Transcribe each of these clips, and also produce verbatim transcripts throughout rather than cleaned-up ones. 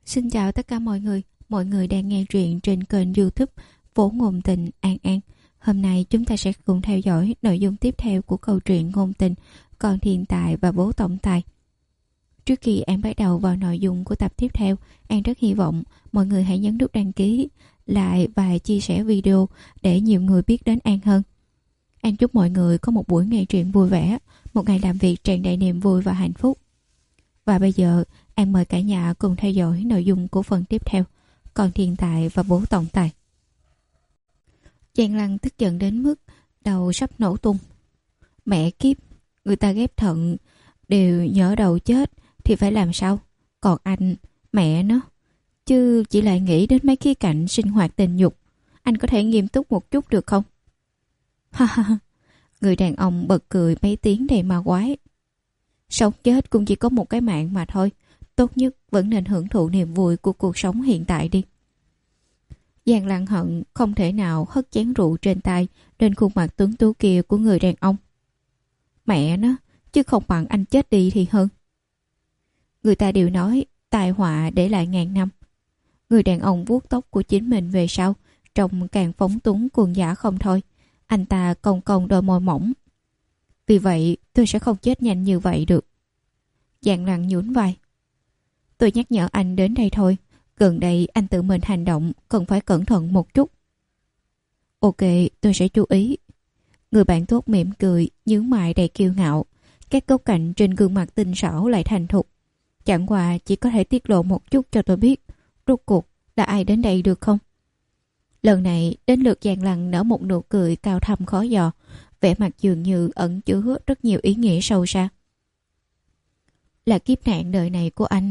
Xin chào tất cả mọi người. Mọi người đang nghe truyện trên kênh YouTube Phố Ngôn Tình An An. Hôm nay chúng ta sẽ cùng theo dõi nội dung tiếp theo của câu chuyện ngôn tình Con Thiên Tài và Bố Tổng Tài. Trước khi An bắt đầu vào nội dung của tập tiếp theo, An rất hy vọng mọi người hãy nhấn nút đăng ký, like và chia sẻ video để nhiều người biết đến An hơn. An chúc mọi người có một buổi nghe truyện vui vẻ, một ngày làm việc tràn đầy niềm vui và hạnh phúc. Và bây giờ, An mời cả nhà cùng theo dõi nội dung của phần tiếp theo, Con Thiên Tài và Bố Tổng Tài. Giang Lăng tức giận đến mức đầu sắp nổ tung. Mẹ kiếp, người ta ghép thận đều nhỡ đầu chết thì phải làm sao? Còn anh, mẹ nó, chứ chỉ lại nghĩ đến mấy khía cạnh sinh hoạt tình dục. Anh có thể nghiêm túc một chút được không? Ha ha ha, người đàn ông bật cười mấy tiếng đầy ma quái. Sống chết cũng chỉ có một cái mạng mà thôi. Tốt nhất vẫn nên hưởng thụ niềm vui của cuộc sống hiện tại đi. Giang Lăng hận không thể nào hất chén rượu trên tay lên khuôn mặt tuấn tú kia của người đàn ông. Mẹ nó, chứ không bằng anh chết đi thì hơn. Người ta đều nói tai họa để lại ngàn năm. Người đàn ông vuốt tóc của chính mình về sau, trông càng phóng túng cuồng dã không thôi. Anh ta cong cong đôi môi mỏng. Vì vậy tôi sẽ không chết nhanh như vậy được. Giang Lăng nhún vai. Tôi nhắc nhở anh đến đây thôi. Gần đây anh tự mình hành động, cần phải cẩn thận một chút. Ok, tôi sẽ chú ý. Người bạn tốt mỉm cười, nhướng mày đầy kiêu ngạo. Các góc cạnh trên gương mặt tinh xảo lại thành thục. Chẳng qua chỉ có thể tiết lộ một chút cho tôi biết rốt cuộc là ai đến đây được không? Lần này đến lượt Giang Lăng nở một nụ cười cao thâm khó dò, vẻ mặt dường như ẩn chứa rất nhiều ý nghĩa sâu xa. Là kiếp nạn đời này của anh.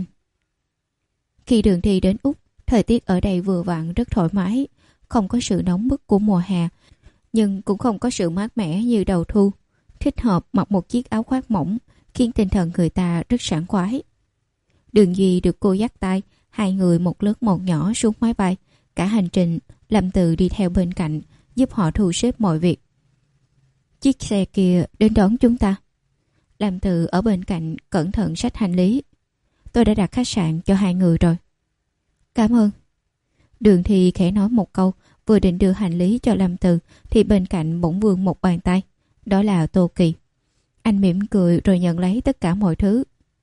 Khi Đường Thi đến Úc, thời tiết ở đây vừa vặn rất thoải mái, không có sự nóng bức của mùa hè, nhưng cũng không có sự mát mẻ như đầu thu. Thích hợp mặc một chiếc áo khoác mỏng, khiến tinh thần người ta rất sảng khoái. Đường Duy được cô dắt tay, hai người một lớn một nhỏ xuống máy bay. Cả hành trình, Lâm Từ đi theo bên cạnh, giúp họ thu xếp mọi việc. Chiếc xe kia đến đón chúng ta. Lâm Từ ở bên cạnh cẩn thận xách hành lý. Tôi đã đặt khách sạn cho hai người rồi. Cảm ơn. Đường Thi khẽ nói một câu, vừa định đưa hành lý cho Lâm Từ thì bên cạnh bỗng vươn một bàn tay. Đó là Tô Kỳ. Anh mỉm cười rồi nhận lấy tất cả mọi thứ.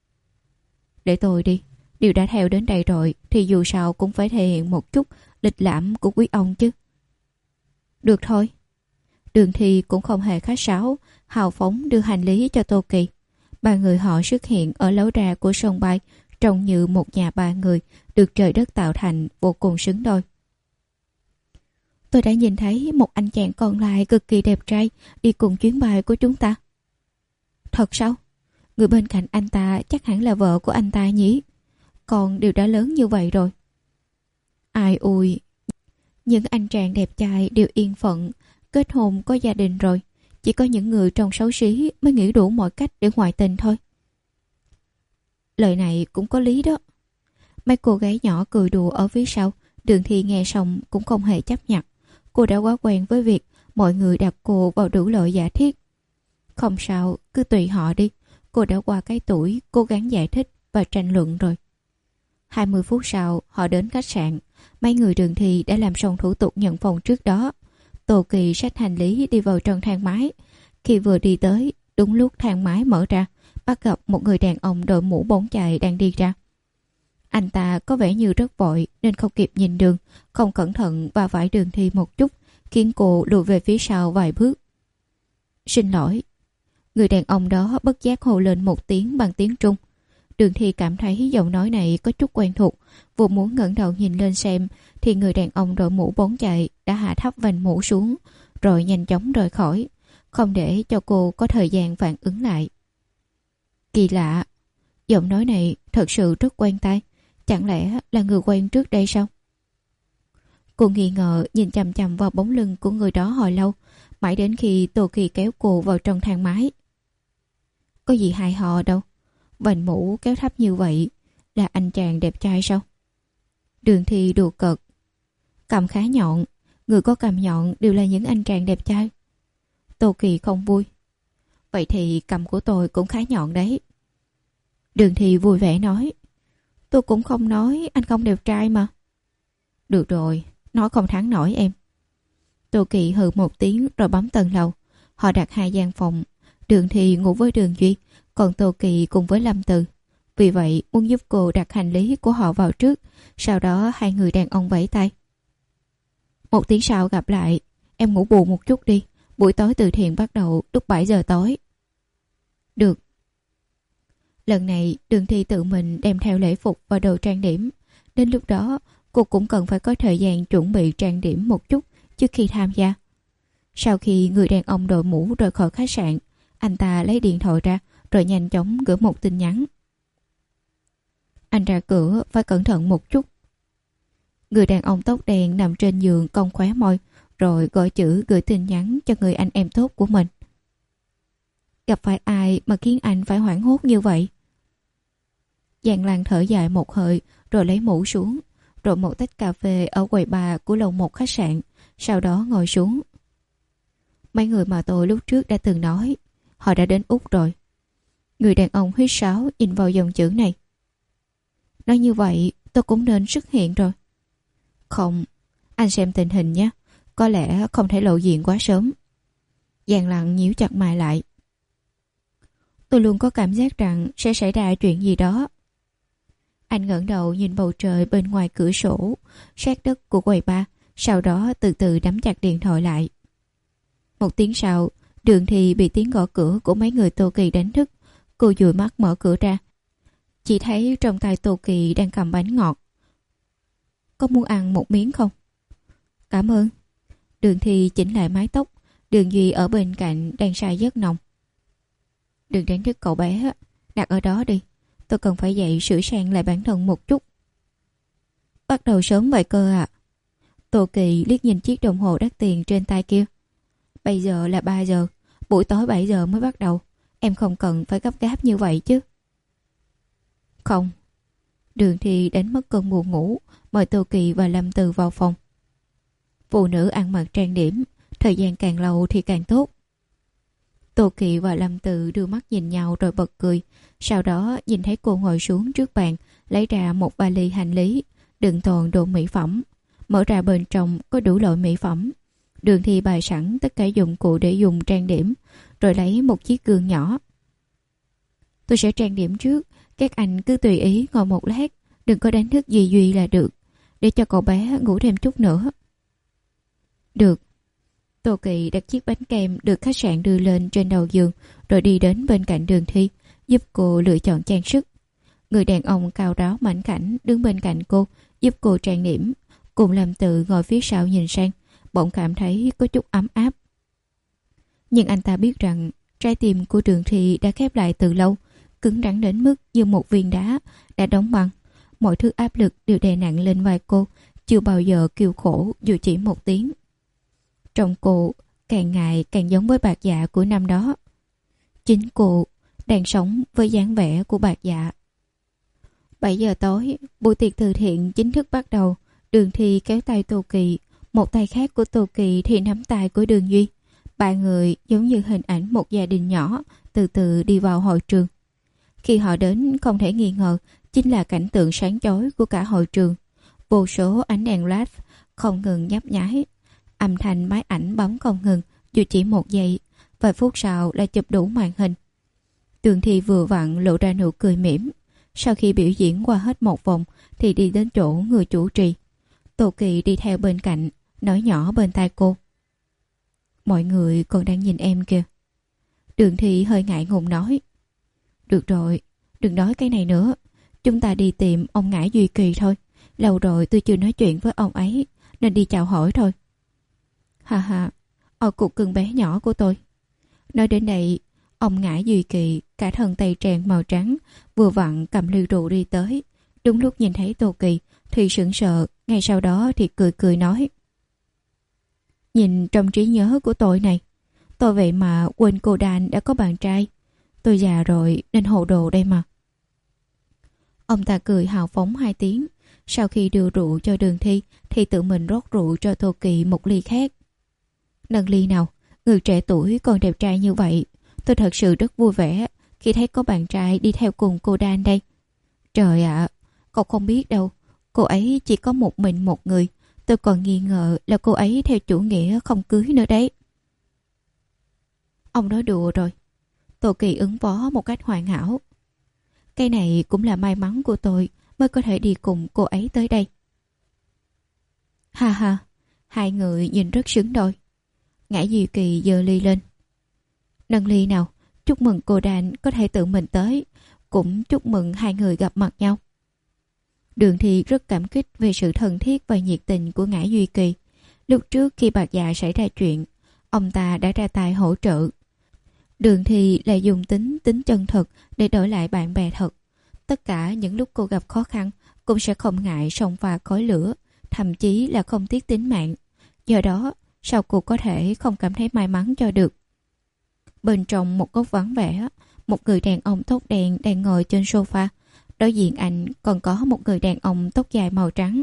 Để tôi đi. Điều đã theo đến đây rồi thì dù sao cũng phải thể hiện một chút lịch lãm của quý ông chứ. Được thôi. Đường Thi cũng không hề khách sáo, hào phóng đưa hành lý cho Tô Kỳ. Ba người họ xuất hiện ở lối ra của sân bay, trông như một nhà ba người được trời đất tạo thành, vô cùng xứng đôi. Tôi đã nhìn thấy một anh chàng còn lại cực kỳ đẹp trai đi cùng chuyến bay của chúng ta. Thật sao? Người bên cạnh anh ta chắc hẳn là vợ của anh ta nhỉ? Còn đều đã lớn như vậy rồi. Ai ui, những anh chàng đẹp trai đều yên phận, kết hôn có gia đình rồi. Chỉ có những người trông xấu xí mới nghĩ đủ mọi cách để ngoại tình thôi. Lời này cũng có lý đó. Mấy cô gái nhỏ cười đùa ở phía sau. Đường Thi nghe xong cũng không hề chấp nhận. Cô đã quá quen với việc mọi người đặt cô vào đủ loại giả thiết. Không sao, cứ tùy họ đi. Cô đã qua cái tuổi cố gắng giải thích và tranh luận rồi. hai mươi phút sau họ đến khách sạn. Mấy người Đường Thi đã làm xong thủ tục nhận phòng trước đó. Tô Kỳ xách hành lý đi vào trong thang máy. Khi vừa đi tới, đúng lúc thang máy mở ra, bắt gặp một người đàn ông đội mũ bóng chày đang đi ra. Anh ta có vẻ như rất vội nên không kịp nhìn đường, không cẩn thận va phải Đường Thi một chút, khiến cô lùi về phía sau vài bước. Xin lỗi. Người đàn ông đó bất giác hô lên một tiếng bằng tiếng Trung. Đường Thi cảm thấy giọng nói này có chút quen thuộc, vừa muốn ngẩng đầu nhìn lên xem thì người đàn ông đội mũ bóng chày đã hạ thấp vành mũ xuống rồi nhanh chóng rời khỏi, không để cho cô có thời gian phản ứng lại. Kỳ lạ, giọng nói này thật sự rất quen tai, chẳng lẽ là người quen trước đây sao? Cô nghi ngờ nhìn chằm chằm vào bóng lưng của người đó hồi lâu, mãi đến khi Tô Kỳ kéo cô vào trong thang máy. Có gì hại họ đâu, vành mũ kéo thấp như vậy là anh chàng đẹp trai sao? Đường Thi đùa cợt. Cằm khá nhọn, người có cằm nhọn đều là những anh chàng đẹp trai. Tô Kỳ không vui. Vậy thì cằm của tôi cũng khá nhọn đấy. Đường Thi vui vẻ nói. Tôi cũng không nói anh không đẹp trai mà. Được rồi, nói không thắng nổi em. Tô Kỳ hừ một tiếng rồi bấm tầng lầu. Họ đặt hai gian phòng. Đường Thi ngủ với Đường Duy, còn Tô Kỳ cùng với Lâm Từ. Vì vậy muốn giúp cô đặt hành lý của họ vào trước. Sau đó hai người đàn ông vẫy tay. Một tiếng sau gặp lại. Em ngủ bù một chút đi. Buổi tối từ thiện bắt đầu lúc bảy giờ tối. Được. Lần này Đường Thi tự mình đem theo lễ phục và đồ trang điểm. Đến lúc đó cô cũng cần phải có thời gian chuẩn bị trang điểm một chút trước khi tham gia. Sau khi người đàn ông đội mũ rời khỏi khách sạn, anh ta lấy điện thoại ra rồi nhanh chóng gửi một tin nhắn. Anh ra cửa phải cẩn thận một chút. Người đàn ông tóc đen nằm trên giường cong khóe môi rồi gọi chữ gửi tin nhắn cho người anh em tốt của mình. Gặp phải ai mà khiến anh phải hoảng hốt như vậy? Giang Lan thở dài một hơi rồi lấy mũ xuống, rồi một tách cà phê ở quầy bar của lầu một khách sạn, sau đó ngồi xuống. Mấy người mà tôi lúc trước đã từng nói, họ đã đến Úc rồi. Người đàn ông huýt sáo nhìn vào dòng chữ này. Nói như vậy tôi cũng nên xuất hiện rồi. Không, anh xem tình hình nhé, có lẽ không thể lộ diện quá sớm. Giang Lan nhíu chặt mày lại. Tôi luôn có cảm giác rằng sẽ xảy ra chuyện gì đó. Anh ngẩng đầu nhìn bầu trời bên ngoài cửa sổ, sát đất của quầy bar, sau đó từ từ nắm chặt điện thoại lại. Một tiếng sau, Đường Thi bị tiếng gõ cửa của mấy người Tô Kỳ đánh thức. Cô dụi mắt mở cửa ra. Chỉ thấy trong tay Tô Kỳ đang cầm bánh ngọt. Có muốn ăn một miếng không? Cảm ơn. Đường Thi chỉnh lại mái tóc. Đường Duy ở bên cạnh đang say giấc nồng. Đừng đánh thức cậu bé, đặt ở đó đi. Tôi cần phải dậy sửa sang lại bản thân một chút. Bắt đầu sớm vậy cơ à? Tô Kỳ liếc nhìn chiếc đồng hồ đắt tiền trên tay kia. Bây giờ là ba giờ, buổi tối bảy giờ mới bắt đầu. Em không cần phải gấp gáp như vậy chứ. Không. Đường Thi đánh mất cơn buồn ngủ, mời Tô Kỳ và Lâm Từ vào phòng. Phụ nữ ăn mặc trang điểm, thời gian càng lâu thì càng tốt. Tô Kỳ và Lâm Từ đưa mắt nhìn nhau rồi bật cười. Sau đó nhìn thấy cô ngồi xuống trước bàn, lấy ra một vali hành lý, đựng toàn đồ mỹ phẩm. Mở ra bên trong có đủ loại mỹ phẩm. Đường Thi bày sẵn tất cả dụng cụ để dùng trang điểm, rồi lấy một chiếc gương nhỏ. Tôi sẽ trang điểm trước, các anh cứ tùy ý ngồi một lát, đừng có đánh thức Duy Duy là được, để cho cậu bé ngủ thêm chút nữa. Được. Tô Kỳ đặt chiếc bánh kem được khách sạn đưa lên trên đầu giường, rồi đi đến bên cạnh Đường Thi, giúp cô lựa chọn trang sức. Người đàn ông cao ráo mảnh khảnh đứng bên cạnh cô, giúp cô trang điểm. Cùng Lâm Tự ngồi phía sau nhìn sang, bỗng cảm thấy có chút ấm áp. Nhưng anh ta biết rằng trái tim của Đường Thi đã khép lại từ lâu, cứng rắn đến mức như một viên đá đã đóng băng. Mọi thứ áp lực đều đè nặng lên vai cô, chưa bao giờ kêu khổ dù chỉ một tiếng. Trong cô càng ngày càng giống với Bạc Dạ của năm đó. Chính cô đang sống với dáng vẻ của Bạc Dạ. bảy giờ tối, buổi tiệc từ thiện chính thức bắt đầu. Đường Thi kéo tay Tô Kỳ, một tay khác của Tô Kỳ thì nắm tay của Đường Duy. Ba người giống như hình ảnh một gia đình nhỏ từ từ đi vào hội trường. Khi họ đến, không thể nghi ngờ chính là cảnh tượng sáng chói của cả hội trường. Vô số ánh đèn led không ngừng nhấp nháy, âm thanh máy ảnh bấm không ngừng dù chỉ một giây. Vài phút sau là chụp đủ màn hình. Đường Thi vừa vặn lộ ra nụ cười mỉm. Sau khi biểu diễn qua hết một vòng thì đi đến chỗ người chủ trì. Tô Kỳ đi theo bên cạnh, nói nhỏ bên tai cô. Mọi người còn đang nhìn em kìa. Đường Thi hơi ngại ngùng nói. Được rồi, đừng nói cái này nữa. Chúng ta đi tìm ông Ngải Duy Kỳ thôi. Lâu rồi tôi chưa nói chuyện với ông ấy, nên đi chào hỏi thôi. Ha ha, ở cuộc cưng bé nhỏ của tôi. Nói đến đây, ông Ngải Duy Kỳ, cả thân tây trang màu trắng, vừa vặn cầm ly rượu đi tới. Đúng lúc nhìn thấy Tô Kỳ thì sững sờ, ngay sau đó thì cười cười nói. Nhìn trong trí nhớ của tôi này, tôi vậy mà quên cô Đan đã có bạn trai. Tôi già rồi nên hồ đồ đây mà. Ông ta cười hào phóng hai tiếng. Sau khi đưa rượu cho Đường Thi thì tự mình rót rượu cho Tô Kỳ một ly khác. Nâng ly nào, người trẻ tuổi còn đẹp trai như vậy. Tôi thật sự rất vui vẻ khi thấy có bạn trai đi theo cùng cô Đan đây. Trời ạ, Cậu không biết đâu, cô ấy chỉ có một mình một người. Tôi còn nghi ngờ là cô ấy theo chủ nghĩa không cưới nữa đấy. Ông nói đùa rồi. Tô Kỳ ứng phó một cách hoàn hảo. Cái này cũng là may mắn của tôi mới có thể đi cùng cô ấy tới đây. Ha ha, hai người nhìn rất xứng đôi. Ngã Duy Kỳ giơ ly lên. Nâng ly nào, chúc mừng cô Đan có thể tự mình tới, cũng chúc mừng hai người gặp mặt nhau. Đường Thi rất cảm kích về sự thân thiết và nhiệt tình của Ngã Duy Kỳ. Lúc trước khi Bạc Dạ xảy ra chuyện, ông ta đã ra tay hỗ trợ. Đường Thi lại dùng tính tính chân thực để đổi lại bạn bè thật. Tất cả những lúc cô gặp khó khăn cũng sẽ không ngại xông pha khói lửa, thậm chí là không tiếc tính mạng. Do đó, sao cô có thể không cảm thấy may mắn cho được? Bên trong một góc vắng vẻ, một người đàn ông tóc đen đang ngồi trên sofa. Đối diện anh còn có một người đàn ông tóc dài màu trắng.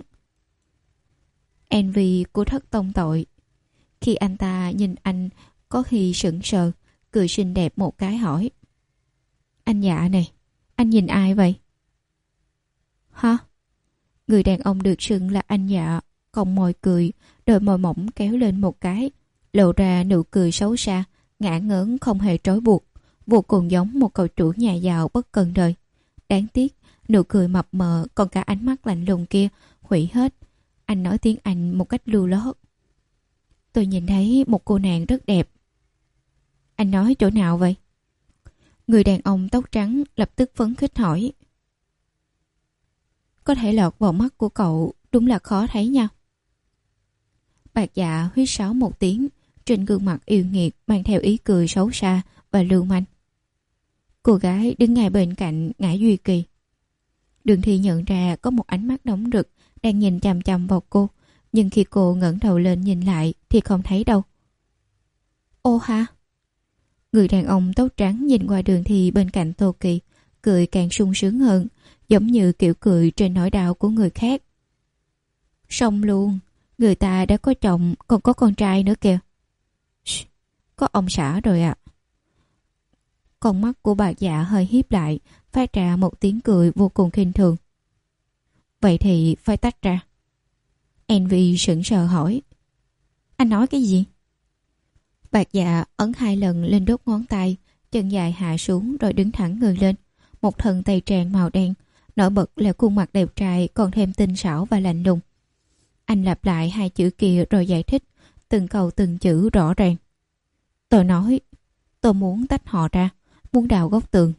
Envy của thất tông tội. Khi anh ta nhìn anh, có khi sững sờ, cười xinh đẹp một cái hỏi. Anh Dạ này, anh nhìn ai vậy? Hả? Người đàn ông được xưng là anh Dạ, cong môi cười, đôi môi mỏng kéo lên một cái, lộ ra nụ cười xấu xa, ngả ngớn không hề trói buộc, vô cùng giống một cậu chủ nhà giàu bất cần đời. Đáng tiếc, nụ cười mập mờ còn cả ánh mắt lạnh lùng kia hủy hết. Anh nói tiếng Anh một cách lưu lót. Tôi nhìn thấy một cô nàng rất đẹp. Anh nói chỗ nào vậy? Người đàn ông tóc trắng lập tức phấn khích hỏi. Có thể lọt vào mắt của cậu đúng là khó thấy nha. Bạc Dạ huýt sáo một tiếng, trên gương mặt yêu nghiệt mang theo ý cười xấu xa và lưu manh. Cô gái đứng ngay bên cạnh Ngã Duy Kỳ. Đường Thi nhận ra có một ánh mắt nóng rực đang nhìn chằm chằm vào cô, nhưng khi cô ngẩng đầu lên nhìn lại thì không thấy đâu. Ô ha! Người đàn ông tóc trắng nhìn qua Đường Thi bên cạnh Tô Kỳ, cười càng sung sướng hơn, giống như kiểu cười trên nỗi đau của người khác. Xong luôn, người ta đã có chồng còn có con trai nữa kìa. Shh, có ông xã rồi ạ. À. Con mắt của Bạc Dạ hơi híp lại, phát ra một tiếng cười vô cùng khinh thường. Vậy thì phải tách ra. Envy sững sờ hỏi. Anh nói cái gì? Bạc Dạ ấn hai lần lên đốt ngón tay, chân dài hạ xuống rồi đứng thẳng người lên. Một thân tây trang màu đen, nổi bật là khuôn mặt đẹp trai còn thêm tinh xảo và lạnh lùng. Anh lặp lại hai chữ kia rồi giải thích, từng câu từng chữ rõ ràng. Tôi nói, tôi muốn tách họ ra, muốn đào góc tường.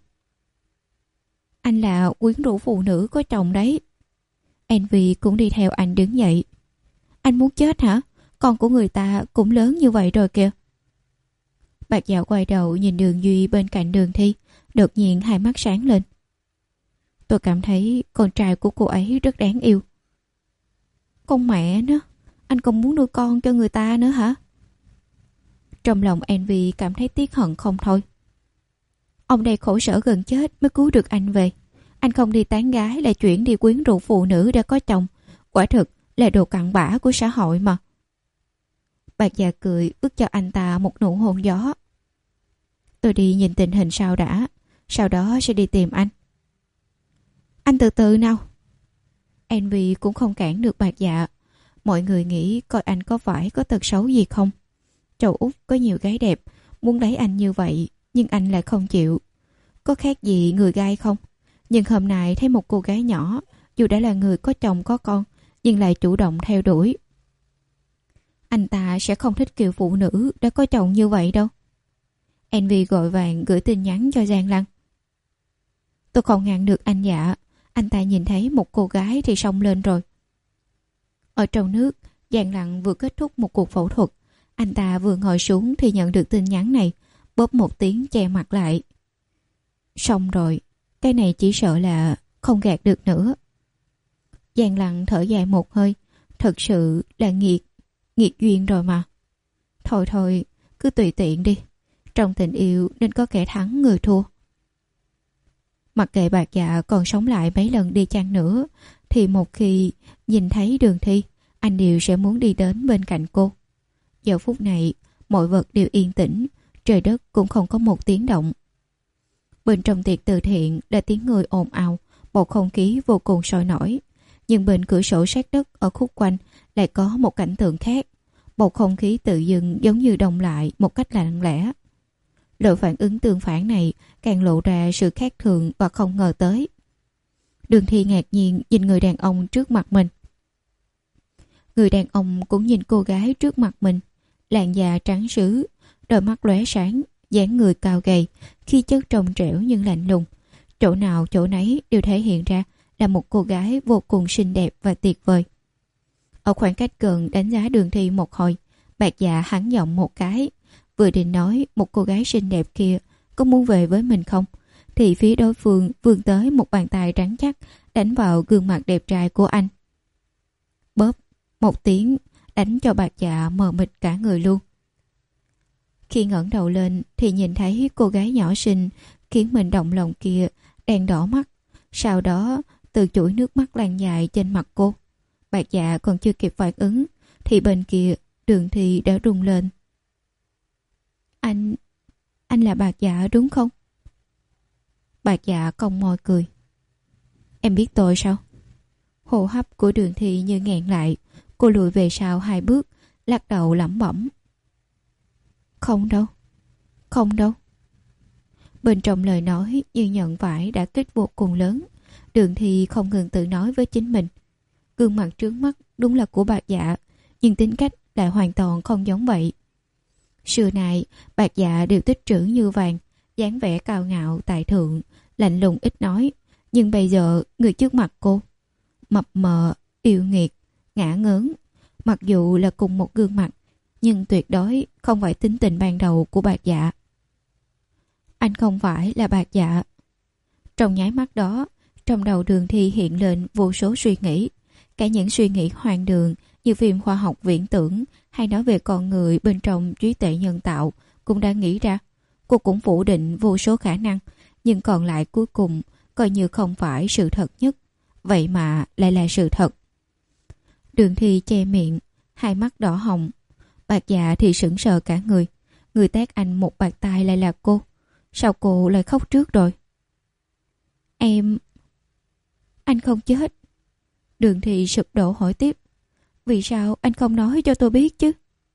Anh là quyến rũ phụ nữ có chồng đấy. Envy cũng đi theo anh đứng dậy. Anh muốn chết hả? Con của người ta cũng lớn như vậy rồi kìa. Bạc Dạ quay đầu nhìn Đường Duy bên cạnh Đường Thi, đột nhiên hai mắt sáng lên. Tôi cảm thấy con trai của cô ấy rất đáng yêu. Con mẹ nó, anh còn muốn nuôi con cho người ta nữa hả? Trong lòng Envy cảm thấy tiếc hận không thôi. Ông đây khổ sở gần chết mới cứu được anh về. Anh không đi tán gái lại chuyển đi quyến rũ phụ nữ đã có chồng. Quả thực là đồ cặn bã của xã hội mà. Bạc Dạ cười ước cho anh ta một nụ hôn gió. Tôi đi nhìn tình hình sau đã, sau đó sẽ đi tìm anh. Anh từ từ nào. Envy cũng không cản được Bạc Dạ. Mọi người nghĩ coi anh có phải có tật xấu gì không. Châu Úc có nhiều gái đẹp, muốn lấy anh như vậy, nhưng anh lại không chịu. Có khác gì người gai không? Nhưng hôm nay thấy một cô gái nhỏ, dù đã là người có chồng có con, nhưng lại chủ động theo đuổi. Anh ta sẽ không thích kiểu phụ nữ đã có chồng như vậy đâu. Envy gọi vàng gửi tin nhắn cho Giang Lăng. Tôi không ngăn được anh Dạ. Anh ta nhìn thấy một cô gái thì xông lên rồi. Ở trong nước, Giang Lăng vừa kết thúc một cuộc phẫu thuật. Anh ta vừa ngồi xuống thì nhận được tin nhắn này, bóp một tiếng che mặt lại. Xong rồi, cái này chỉ sợ là không gạt được nữa. Giang Lăng thở dài một hơi, thật sự là nghiệt, nghiệt duyên rồi mà. Thôi thôi, cứ tùy tiện đi. Trong tình yêu nên có kẻ thắng người thua. Mặc kệ Bạc Dạ còn sống lại mấy lần đi chăng nữa, thì một khi nhìn thấy Đường Thi, anh đều sẽ muốn đi đến bên cạnh cô. Giờ phút này, mọi vật đều yên tĩnh, trời đất cũng không có một tiếng động. Bên trong tiệc từ thiện là tiếng người ồn ào, bầu không khí vô cùng sôi nổi. Nhưng bên cửa sổ sát đất ở khúc quanh lại có một cảnh tượng khác. Bầu không khí tự dưng giống như đông lại một cách lặng lẽ. Loại phản ứng tương phản này càng lộ ra sự khác thường và không ngờ tới. Đường Thi ngạc nhiên nhìn người đàn ông trước mặt mình. Người đàn ông cũng nhìn cô gái trước mặt mình. Làn da trắng sứ, đôi mắt lóe sáng, dáng người cao gầy, khí chất trong trẻo nhưng lạnh lùng. Chỗ nào chỗ nấy đều thể hiện ra là một cô gái vô cùng xinh đẹp và tuyệt vời. Ở khoảng cách gần đánh giá Đường Thi một hồi, Bạc Dạ hắn giọng một cái, vừa định nói một cô gái xinh đẹp kia có muốn về với mình không, thì phía đối phương vươn tới một bàn tay trắng chắc đánh vào gương mặt đẹp trai của anh. Bóp một tiếng, đánh cho Bạc Dạ mờ mịt cả người luôn. Khi ngẩng đầu lên thì nhìn thấy cô gái nhỏ xinh khiến mình động lòng kia đang đỏ mắt. Sau đó từ chuỗi nước mắt lan dài trên mặt cô. Bạc Dạ còn chưa kịp phản ứng thì bên kia Đường Thi đã rung lên. Anh... anh là Bạc Dạ đúng không? Bạc Dạ cong môi cười. Em biết tôi sao? Hô hấp của Đường Thi như nghẹn lại. Cô lùi về sau hai bước, lắc đầu lẩm bẩm. Không đâu, không đâu. Bên trong lời nói như nhận phải đã kích vô cùng lớn. Đường Thi không ngừng tự nói với chính mình. Gương mặt trướng mắt đúng là của Bạc Dạ, nhưng tính cách lại hoàn toàn không giống vậy. Xưa này Bạc Dạ đều tích trữ như vàng, dáng vẻ cao ngạo tài thượng, lạnh lùng ít nói. Nhưng bây giờ người trước mặt cô mập mờ, yêu nghiệt, ngả ngớn. Mặc dù là cùng một gương mặt, nhưng tuyệt đối không phải tính tình ban đầu của Bạc Dạ. Anh không phải là Bạc Dạ. Trong nháy mắt đó, trong đầu Đường Thi hiện lên vô số suy nghĩ. Cả những suy nghĩ hoang đường như phim khoa học viễn tưởng hay nói về con người bên trong trí tuệ nhân tạo cũng đã nghĩ ra. Cô cũng phủ định vô số khả năng, nhưng còn lại cuối cùng coi như không phải sự thật nhất. Vậy mà lại là sự thật. Đường Thi che miệng, hai mắt đỏ hồng. Bạc Dạ thì sững sờ cả người. Người tát anh một bạt tai lại là cô. Sao cô lại khóc trước rồi? Em... Anh không chết. Đường Thi sụp đổ hỏi tiếp. Vì sao anh không nói cho tôi biết chứ?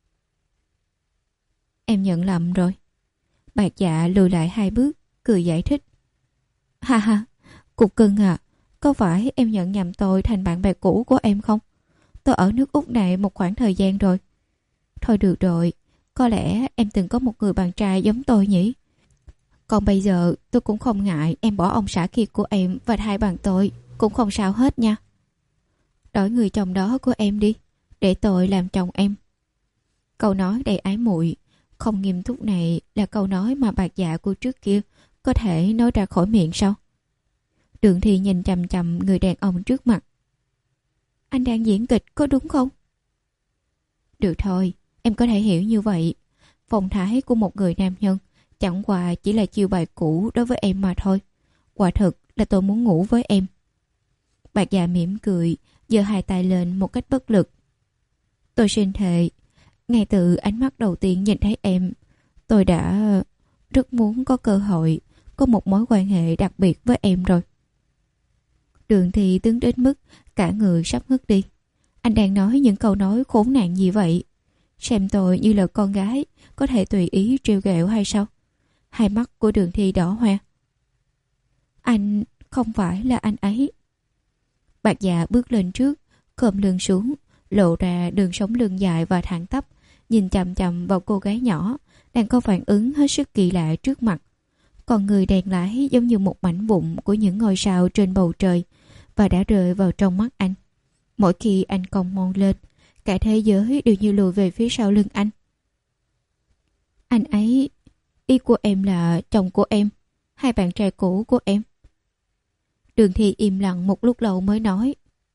Em nhận lầm rồi. Bạc Dạ lùi lại hai bước, cười giải thích. Ha ha, Cục Cưng à, có phải em nhận nhầm tôi thành bạn bè cũ của em không? Tôi ở nước Úc này một khoảng thời gian rồi. Thôi được rồi, có lẽ em từng có một người bạn trai giống tôi nhỉ? Còn bây giờ tôi cũng không ngại em bỏ ông xã kia của em và hai bạn tôi, cũng không sao hết nha. Đổi người chồng đó của em đi, để tôi làm chồng em. Câu nói đầy ái muội, không nghiêm túc này là câu nói mà Bạc Dạ của trước kia có thể nói ra khỏi miệng sao? Đường Thi nhìn chằm chằm người đàn ông trước mặt. Anh đang diễn kịch có đúng không? Được thôi, em có thể hiểu như vậy. Phong thái của một người nam nhân chẳng qua chỉ là chiêu bài cũ đối với em mà thôi. Quả thực là tôi muốn ngủ với em. Bạc Dạ mỉm cười, giơ hai tay lên một cách bất lực. Tôi xin thề, ngay từ ánh mắt đầu tiên nhìn thấy em, tôi đã rất muốn có cơ hội có một mối quan hệ đặc biệt với em rồi. Đường Thi đứng đến mức cả người sắp ngất đi. Anh đang nói những câu nói khốn nạn gì vậy? Xem tôi như là con gái có thể tùy ý trêu ghẹo hay sao? Hai mắt của Đường Thi đỏ hoe. Anh không phải là anh ấy. Bạc Dạ bước lên trước, khom lưng xuống, lộ ra đường sống lưng dài và thẳng tắp, nhìn chằm chằm vào cô gái nhỏ đang có phản ứng hết sức kỳ lạ trước mặt. Còn người đèn lái giống như một mảnh vụn của những ngôi sao trên bầu trời và đã rơi vào trong mắt anh. Mỗi khi anh cong môi lên, cả thế giới đều như lùi về phía sau lưng anh. Anh ấy, ý của em là chồng của em, hai bạn trai cũ của em. Đường Thi im lặng một lúc lâu mới nói.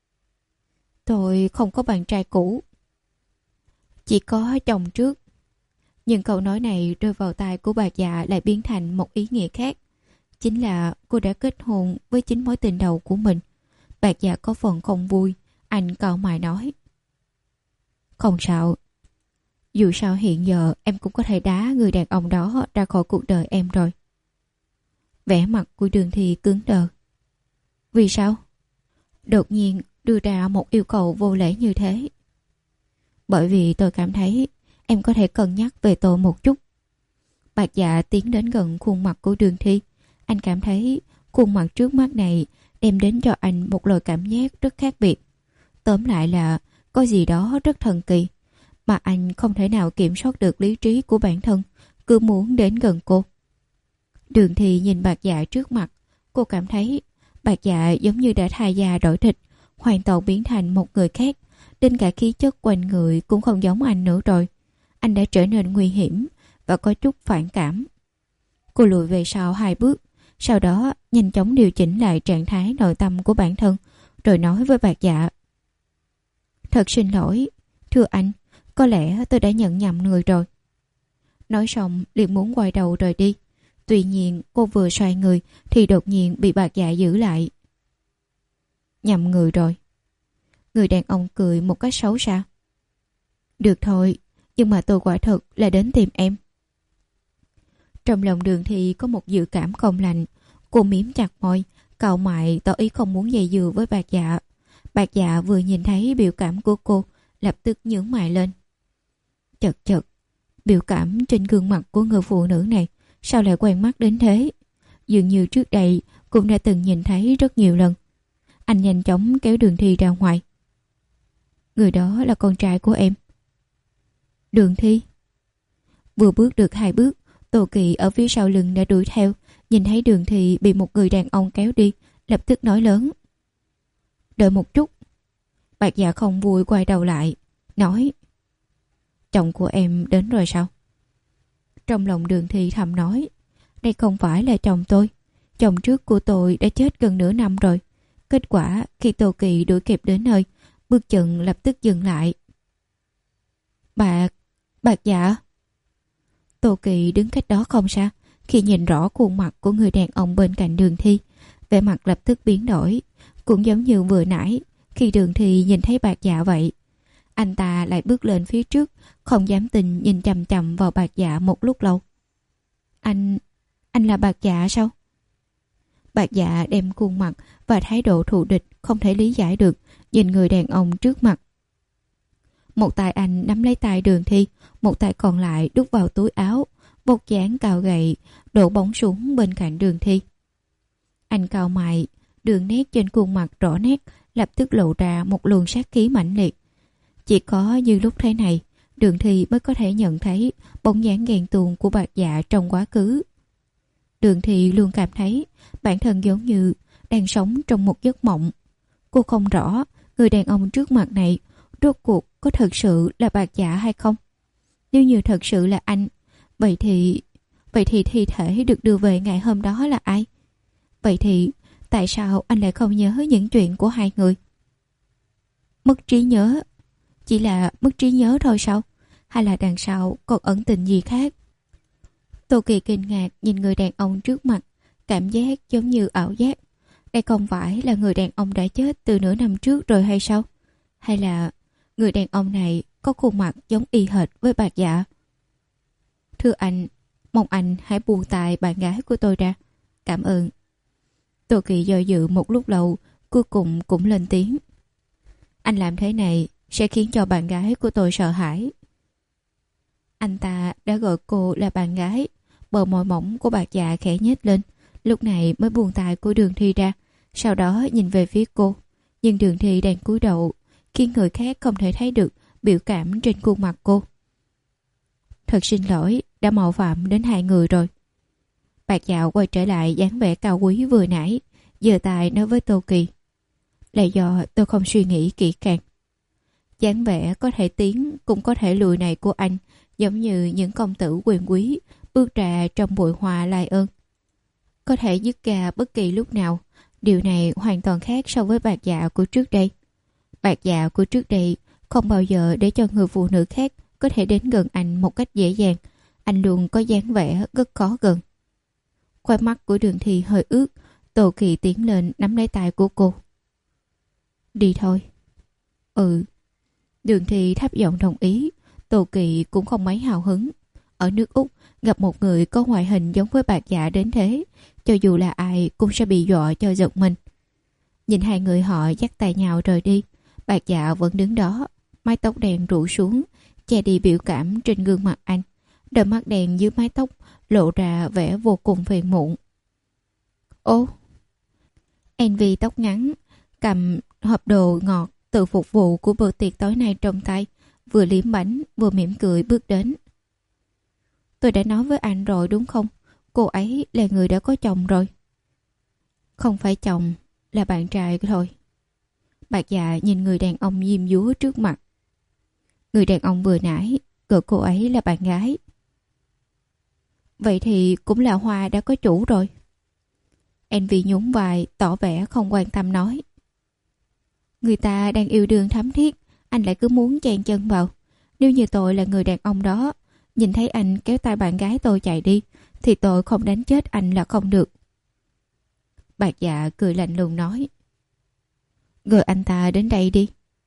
Tôi không có bạn trai cũ, chỉ có chồng trước. Nhưng câu nói này rơi vào tai của Bạc Dạ lại biến thành một ý nghĩa khác. Chính là cô đã kết hôn với chính mối tình đầu của mình. Bạc Dạ có phần không vui. Anh cau mày nói. Không sao. Dù sao hiện giờ em cũng có thể đá người đàn ông đó ra khỏi cuộc đời em rồi. Vẻ mặt của Đường Thi cứng đờ. Vì sao? Đột nhiên đưa ra một yêu cầu vô lễ như thế. Bởi vì tôi cảm thấy em có thể cân nhắc về tôi một chút. Bạch Dạ tiến đến gần khuôn mặt của Đường Thi. Anh cảm thấy khuôn mặt trước mắt này đem đến cho anh một loại cảm giác rất khác biệt. Tóm lại là có gì đó rất thần kỳ, mà anh không thể nào kiểm soát được lý trí của bản thân, cứ muốn đến gần cô. Đường Thi nhìn Bạch Dạ trước mặt, cô cảm thấy Bạch Dạ giống như đã thay da đổi thịt, hoàn toàn biến thành một người khác, đến cả khí chất quanh người cũng không giống anh nữa rồi. Anh đã trở nên nguy hiểm và có chút phản cảm. Cô lùi về sau hai bước, sau đó nhanh chóng điều chỉnh lại trạng thái nội tâm của bản thân, rồi nói với Bạch Dạ: Thật xin lỗi, thưa anh, có lẽ tôi đã nhận nhầm người rồi. Nói xong liền muốn quay đầu rời đi. Tuy nhiên cô vừa xoay người thì đột nhiên bị Bạch Dạ giữ lại. Nhầm người rồi. Người đàn ông cười một cách xấu xa. Được thôi, nhưng mà tôi quả thực là đến tìm em. Trong lòng Đường Thi có một dự cảm không lành. Cô miếm chặt môi, cau mày tỏ ý không muốn dây dưa với Bạch Dạ. Bạch Dạ vừa nhìn thấy biểu cảm của cô, lập tức nhướng mày lên. Chật chật, biểu cảm trên gương mặt của người phụ nữ này sao lại quen mắt đến thế? Dường như trước đây cũng đã từng nhìn thấy rất nhiều lần. Anh nhanh chóng kéo Đường Thi ra ngoài. Người đó là con trai của em. Đường Thi. Vừa bước được hai bước, Tô Kỳ ở phía sau lưng đã đuổi theo, nhìn thấy Đường Thi bị một người đàn ông kéo đi, lập tức nói lớn. Đợi một chút. Bạch Dạ không vui quay đầu lại, nói: Chồng của em đến rồi sao? Trong lòng Đường Thi thầm nói: Đây không phải là chồng tôi. Chồng trước của tôi đã chết gần nửa năm rồi. Kết quả khi Tô Kỳ đuổi kịp đến nơi, bước chân lập tức dừng lại. Bạc, Bạch Dạ. Tô Kỳ đứng cách đó không xa, khi nhìn rõ khuôn mặt của người đàn ông bên cạnh Đường Thi, vẻ mặt lập tức biến đổi, cũng giống như vừa nãy khi Đường Thi nhìn thấy Bạch Dạ vậy. Anh ta lại bước lên phía trước, không dám tin nhìn chằm chằm vào Bạch Dạ một lúc lâu. Anh... anh là Bạch Dạ sao? Bạch Dạ đem khuôn mặt và thái độ thù địch không thể lý giải được, nhìn người đàn ông trước mặt. Một tay anh nắm lấy tay Đường Thi, một tay còn lại đút vào túi áo, vóc dáng cao gầy, đổ bóng xuống bên cạnh Đường Thi. Anh cau mày, đường nét trên khuôn mặt rõ nét, lập tức lộ ra một luồng sát khí mãnh liệt. Chỉ có như lúc thế này, Đường Thi mới có thể nhận thấy bóng dáng ghen tuông của Bạch Dạ trong quá khứ. Đường Thi luôn cảm thấy bản thân giống như đang sống trong một giấc mộng. Cô không rõ người đàn ông trước mặt này rốt cuộc có thật sự là Bạch Dạ hay không. Nếu như thật sự là anh, vậy thì... Vậy thì thi thể được đưa về ngày hôm đó là ai? Vậy thì tại sao anh lại không nhớ những chuyện của hai người? Mất trí nhớ? Chỉ là mất trí nhớ thôi sao? Hay là đằng sau còn ẩn tình gì khác? Tô Kỳ kinh ngạc nhìn người đàn ông trước mặt, cảm giác giống như ảo giác. Đây không phải là người đàn ông đã chết từ nửa năm trước rồi hay sao? Hay là người đàn ông này có khuôn mặt giống y hệt với Bạch Dạ? Thưa anh, mong anh hãy buông tay bạn gái của tôi ra. Cảm ơn. Tô Kỳ do dự một lúc lâu, cuối cùng cũng lên tiếng. Anh làm thế này sẽ khiến cho bạn gái của tôi sợ hãi. Anh ta đã gọi cô là bạn gái. Bờ môi mỏng của Bạch Dạ khẽ nhếch lên, lúc này mới buông tay của Đường Thi ra, sau đó nhìn về phía cô. Nhưng Đường Thi đang cúi đầu, khiến người khác không thể thấy được biểu cảm trên khuôn mặt cô. Thật xin lỗi, đã mạo phạm đến hai người rồi. Bạch Dạ quay trở lại dáng vẻ cao quý vừa nãy, giơ tay nói với Tô Kỳ. Là do tôi không suy nghĩ kỹ càng. Dáng vẻ có thể tiến cũng có thể lùi này của anh giống như những công tử quyền quý bước ra trong bụi hoa lai ơn. Có thể dứt ga bất kỳ lúc nào. Điều này hoàn toàn khác so với Bạch Dạ của trước đây. Bạch Dạ của trước đây không bao giờ để cho người phụ nữ khác có thể đến gần anh một cách dễ dàng. Anh luôn có dáng vẻ rất khó gần. Khóe mắt của Đường Thi hơi ướt. Tô Kỳ tiến lên nắm lấy tay của cô. Đi thôi. Ừ. Đường Thi thấp giọng đồng ý. Tô Kỳ cũng không mấy hào hứng. Ở nước Úc, gặp một người có ngoại hình giống với Bạch Dạ đến thế, cho dù là ai cũng sẽ bị dọa cho giật mình. Nhìn hai người họ dắt tay nhau rời đi, Bạc Dạ vẫn đứng đó, mái tóc đen rủ xuống, che đi biểu cảm trên gương mặt anh. Đôi mắt đen dưới mái tóc lộ ra vẻ vô cùng phiền muộn. Ô! Envy tóc ngắn, cầm hộp đồ ngọt tự phục vụ của bữa tiệc tối nay trong tay, vừa liếm bánh vừa mỉm cười bước đến. Tôi đã nói với anh rồi đúng không? Cô ấy là người đã có chồng rồi. Không phải chồng, là bạn trai thôi. Bạc Dạ nhìn người đàn ông diêm dúa trước mặt. Người đàn ông vừa nãy gọi cô ấy là bạn gái. Vậy thì cũng là Hoa đã có chủ rồi. Envy nhún vai tỏ vẻ không quan tâm nói. Người ta đang yêu đương thắm thiết, anh lại cứ muốn chen chân vào. Nếu như tôi là người đàn ông đó, nhìn thấy anh kéo tay bạn gái tôi chạy đi, thì tôi không đánh chết anh là không được. Bạc Dạ cười lạnh lùng nói. Gọi anh ta đến đây đi.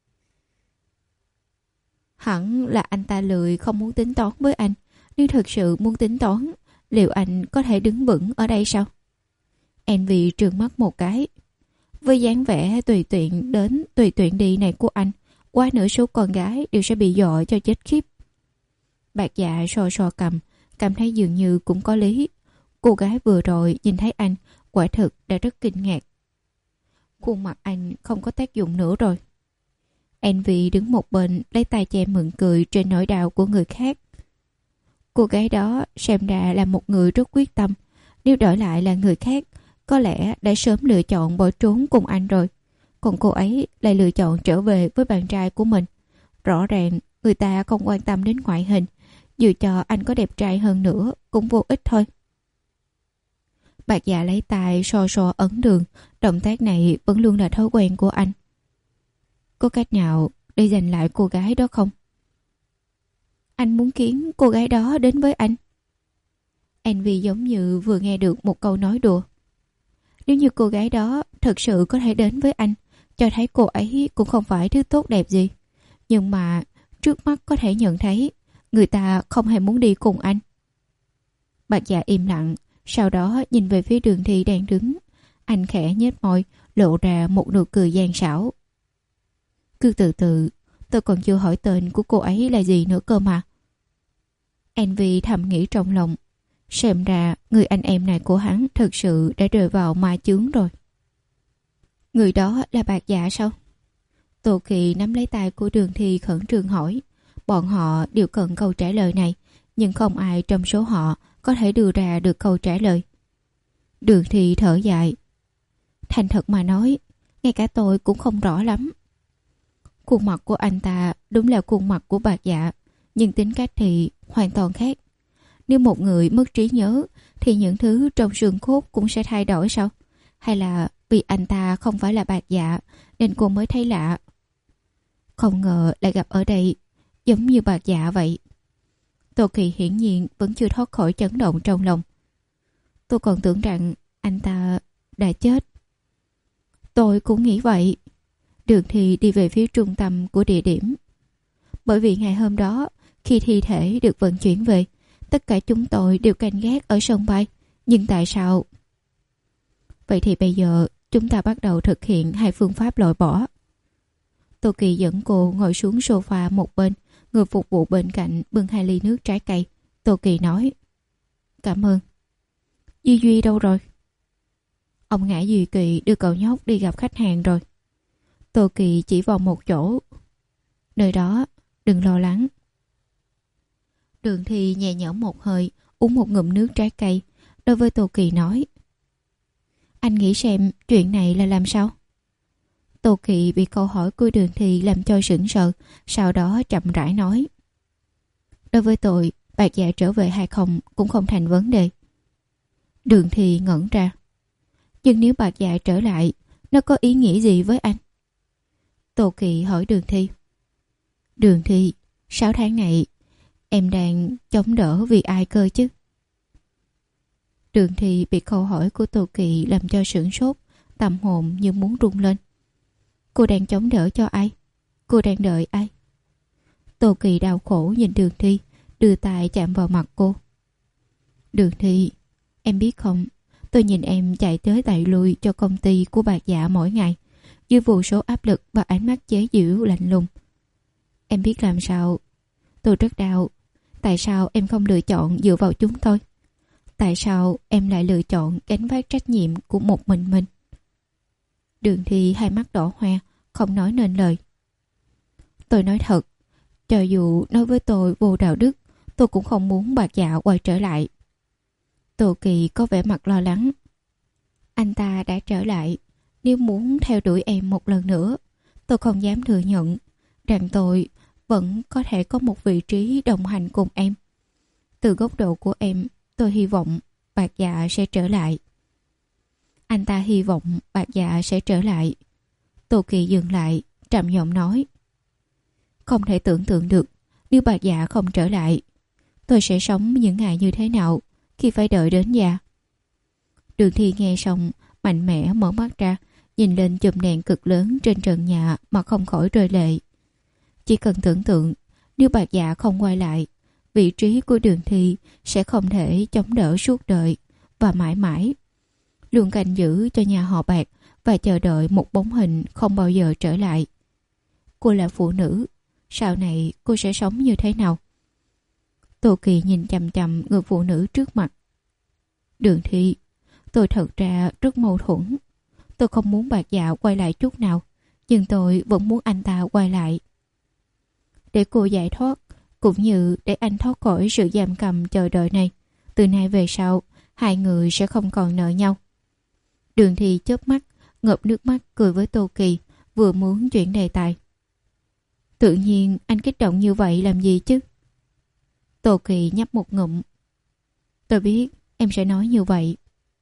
Hẳn là anh ta lười không muốn tính toán với anh. Nếu thật sự muốn tính toán, liệu anh có thể đứng vững ở đây sao? Envy trừng mắt một cái. Với dáng vẻ tùy tiện đến tùy tiện đi này của anh, quá nửa số con gái đều sẽ bị dọa cho chết khiếp. Bạc Dạ so so cầm, cảm thấy dường như cũng có lý. Cô gái vừa rồi nhìn thấy anh, quả thực đã rất kinh ngạc. Khuôn mặt anh không có tác dụng nữa rồi. Envy đứng một bên lấy tay che mượn cười trên nỗi đau của người khác. Cô gái đó xem ra là một người rất quyết tâm. Nếu đổi lại là người khác, có lẽ đã sớm lựa chọn bỏ trốn cùng anh rồi. Còn cô ấy lại lựa chọn trở về với bạn trai của mình. Rõ ràng người ta không quan tâm đến ngoại hình. Dù cho anh có đẹp trai hơn nữa cũng vô ích thôi. Bạc Dạ lấy tay so so ấn đường. Động tác này vẫn luôn là thói quen của anh. Có cách nào để giành lại cô gái đó không? Anh muốn khiến cô gái đó đến với anh. Envy giống như vừa nghe được một câu nói đùa. Nếu như cô gái đó thật sự có thể đến với anh, cho thấy cô ấy cũng không phải thứ tốt đẹp gì. Nhưng mà trước mắt có thể nhận thấy người ta không hề muốn đi cùng anh. Bạc Dạ im lặng, sau đó nhìn về phía Đường Thi đang đứng. Anh khẽ nhếch môi, lộ ra một nụ cười gian xảo. Cứ từ từ, tôi còn chưa hỏi tên của cô ấy là gì nữa cơ mà. Envy thầm nghĩ trong lòng. Xem ra người anh em này của hắn thực sự đã rơi vào ma chướng rồi. Người đó là Bạc Dạ sao? Tô Kỳ nắm lấy tay của Đường Thi khẩn trương hỏi. Bọn họ đều cần câu trả lời này, nhưng không ai trong số họ có thể đưa ra được câu trả lời. Đường Thi thở dài. Thành thật mà nói, ngay cả tôi cũng không rõ lắm. Khuôn mặt của anh ta đúng là khuôn mặt của Bạc Dạ, nhưng tính cách thì hoàn toàn khác. Nếu một người mất trí nhớ thì những thứ trong xương cốt cũng sẽ thay đổi sao? Hay là vì anh ta không phải là Bạc Dạ nên cô mới thấy lạ? Không ngờ lại gặp ở đây, giống như Bạc Dạ vậy. Tô Kỳ hiển nhiên vẫn chưa thoát khỏi chấn động trong lòng. Tôi còn tưởng rằng anh ta đã chết. Tôi cũng nghĩ vậy. Đường Thi đi về phía trung tâm của địa điểm. Bởi vì ngày hôm đó, khi thi thể được vận chuyển về, tất cả chúng tôi đều canh gác ở sân bay. Nhưng tại sao? Vậy thì bây giờ chúng ta bắt đầu thực hiện hai phương pháp loại bỏ. Tô Kỳ dẫn cô ngồi xuống sofa một bên, người phục vụ bên cạnh bưng hai ly nước trái cây. Tô Kỳ nói. Cảm ơn. Duy Duy đâu rồi? Ông Ngã Duy Kỳ đưa cậu nhóc đi gặp khách hàng rồi. Tô Kỳ chỉ vào một chỗ. Nơi đó, đừng lo lắng. Đường Thi nhẹ nhõm một hơi, uống một ngụm nước trái cây. Đối với Tô Kỳ nói. Anh nghĩ xem chuyện này là làm sao? Tô Kỳ bị câu hỏi của Đường Thi làm cho sững sờ, sau đó chậm rãi nói. Đối với tôi, Bạc Dạ trở về hay không cũng không thành vấn đề. Đường Thi ngẩn ra. Nhưng nếu Bạc Dạ trở lại, nó có ý nghĩa gì với anh? Tô Kỳ hỏi Đường Thi. Đường Thi, sáu tháng này em đang chống đỡ vì ai cơ chứ? Đường Thi bị câu hỏi của Tô Kỳ làm cho sửng sốt, tâm hồn như muốn rung lên. Cô đang chống đỡ cho ai? Cô đang đợi ai? Tô Kỳ đau khổ nhìn Đường Thi, đưa tay chạm vào mặt cô. Đường Thi, em biết không, tôi nhìn em chạy tới chạy lui cho công ty của Bạc Dạ mỗi ngày. dưới vô số áp lực và ánh mắt chế giễu lạnh lùng. Em biết làm sao. Tôi rất đau. Tại sao em không lựa chọn dựa vào chúng tôi? Tại sao em lại lựa chọn gánh vác trách nhiệm của một mình mình? Đường Thi hai mắt đỏ hoe, không nói nên lời. Tôi nói thật, cho dù nói với tôi vô đạo đức, tôi cũng không muốn Bạc Dạ quay trở lại. Tô Kỳ có vẻ mặt lo lắng. Anh ta đã trở lại. Nếu muốn theo đuổi em một lần nữa, tôi không dám thừa nhận rằng tôi vẫn có thể có một vị trí đồng hành cùng em. Từ góc độ của em, tôi hy vọng Bạc Dạ sẽ trở lại. Anh ta hy vọng Bạc Dạ sẽ trở lại. Tô Kỳ dừng lại, trầm giọng nói. Không thể tưởng tượng được nếu Bạc Dạ không trở lại, tôi sẽ sống những ngày như thế nào khi phải đợi đến già. Đường Thi nghe xong, mạnh mẽ mở mắt ra, nhìn lên chùm đèn cực lớn trên trần nhà mà không khỏi rơi lệ. Chỉ cần tưởng tượng, nếu Bạc Dạ không quay lại, vị trí của Đường Thi sẽ không thể chống đỡ suốt đời và mãi mãi, luôn canh giữ cho nhà họ Bạc và chờ đợi một bóng hình không bao giờ trở lại. Cô là phụ nữ, sau này cô sẽ sống như thế nào? Tô Kỳ nhìn chằm chằm người phụ nữ trước mặt. Đường Thi, tôi thật ra rất mâu thuẫn. Tôi không muốn Bạc Dạ quay lại chút nào, nhưng tôi vẫn muốn anh ta quay lại. Để cô giải thoát, cũng như để anh thoát khỏi sự giam cầm chờ đợi này. Từ nay về sau, hai người sẽ không còn nợ nhau. Đường Thi chớp mắt, ngập nước mắt cười với Tô Kỳ, vừa muốn chuyển đề tài. Tự nhiên anh kích động như vậy làm gì chứ? Tô Kỳ nhấp một ngụm. Tôi biết em sẽ nói như vậy.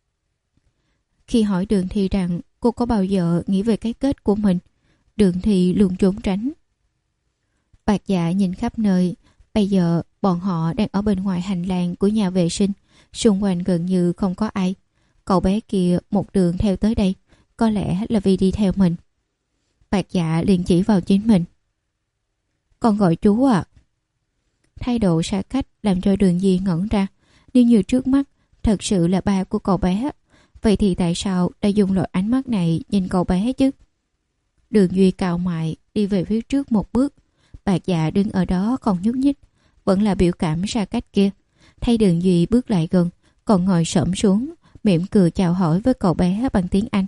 Khi hỏi Đường Thi rằng cô có bao giờ nghĩ về cái kết của mình, Đường Thi luôn trốn tránh. Bạc Dạ nhìn khắp nơi. Bây giờ bọn họ đang ở bên ngoài hành lang của nhà vệ sinh, xung quanh gần như không có ai. Cậu bé kia một đường theo tới đây, có lẽ là vì đi theo mình. Bạc Dạ liền chỉ vào chính mình. Con gọi chú à? Thái độ xa cách làm cho Đường Di ngẩn ra. Nếu như trước mắt thật sự là ba của cậu bé, vậy thì tại sao lại dùng loại ánh mắt này nhìn cậu bé chứ? Đường Duy cau mày đi về phía trước một bước. Bạc Dạ đứng ở đó không nhúc nhích, vẫn là biểu cảm xa cách kia. Thấy Đường Duy bước lại gần, còn ngồi xổm xuống, mỉm cười chào hỏi với cậu bé bằng tiếng Anh.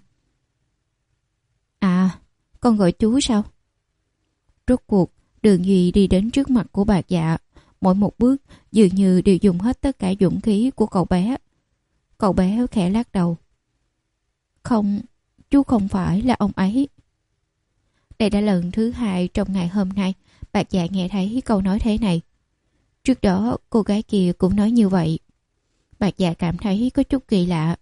À, con gọi chú sao? Rốt cuộc, Đường Duy đi đến trước mặt của Bạc Dạ. Mỗi một bước dường như đều dùng hết tất cả dũng khí của cậu bé. Cậu bé khẽ lắc đầu. Không, chú không phải là ông ấy. Đây đã lần thứ hai trong ngày hôm nay Bạc Dạ nghe thấy câu nói thế này. Trước đó cô gái kia cũng nói như vậy. Bạc Dạ cảm thấy có chút kỳ lạ.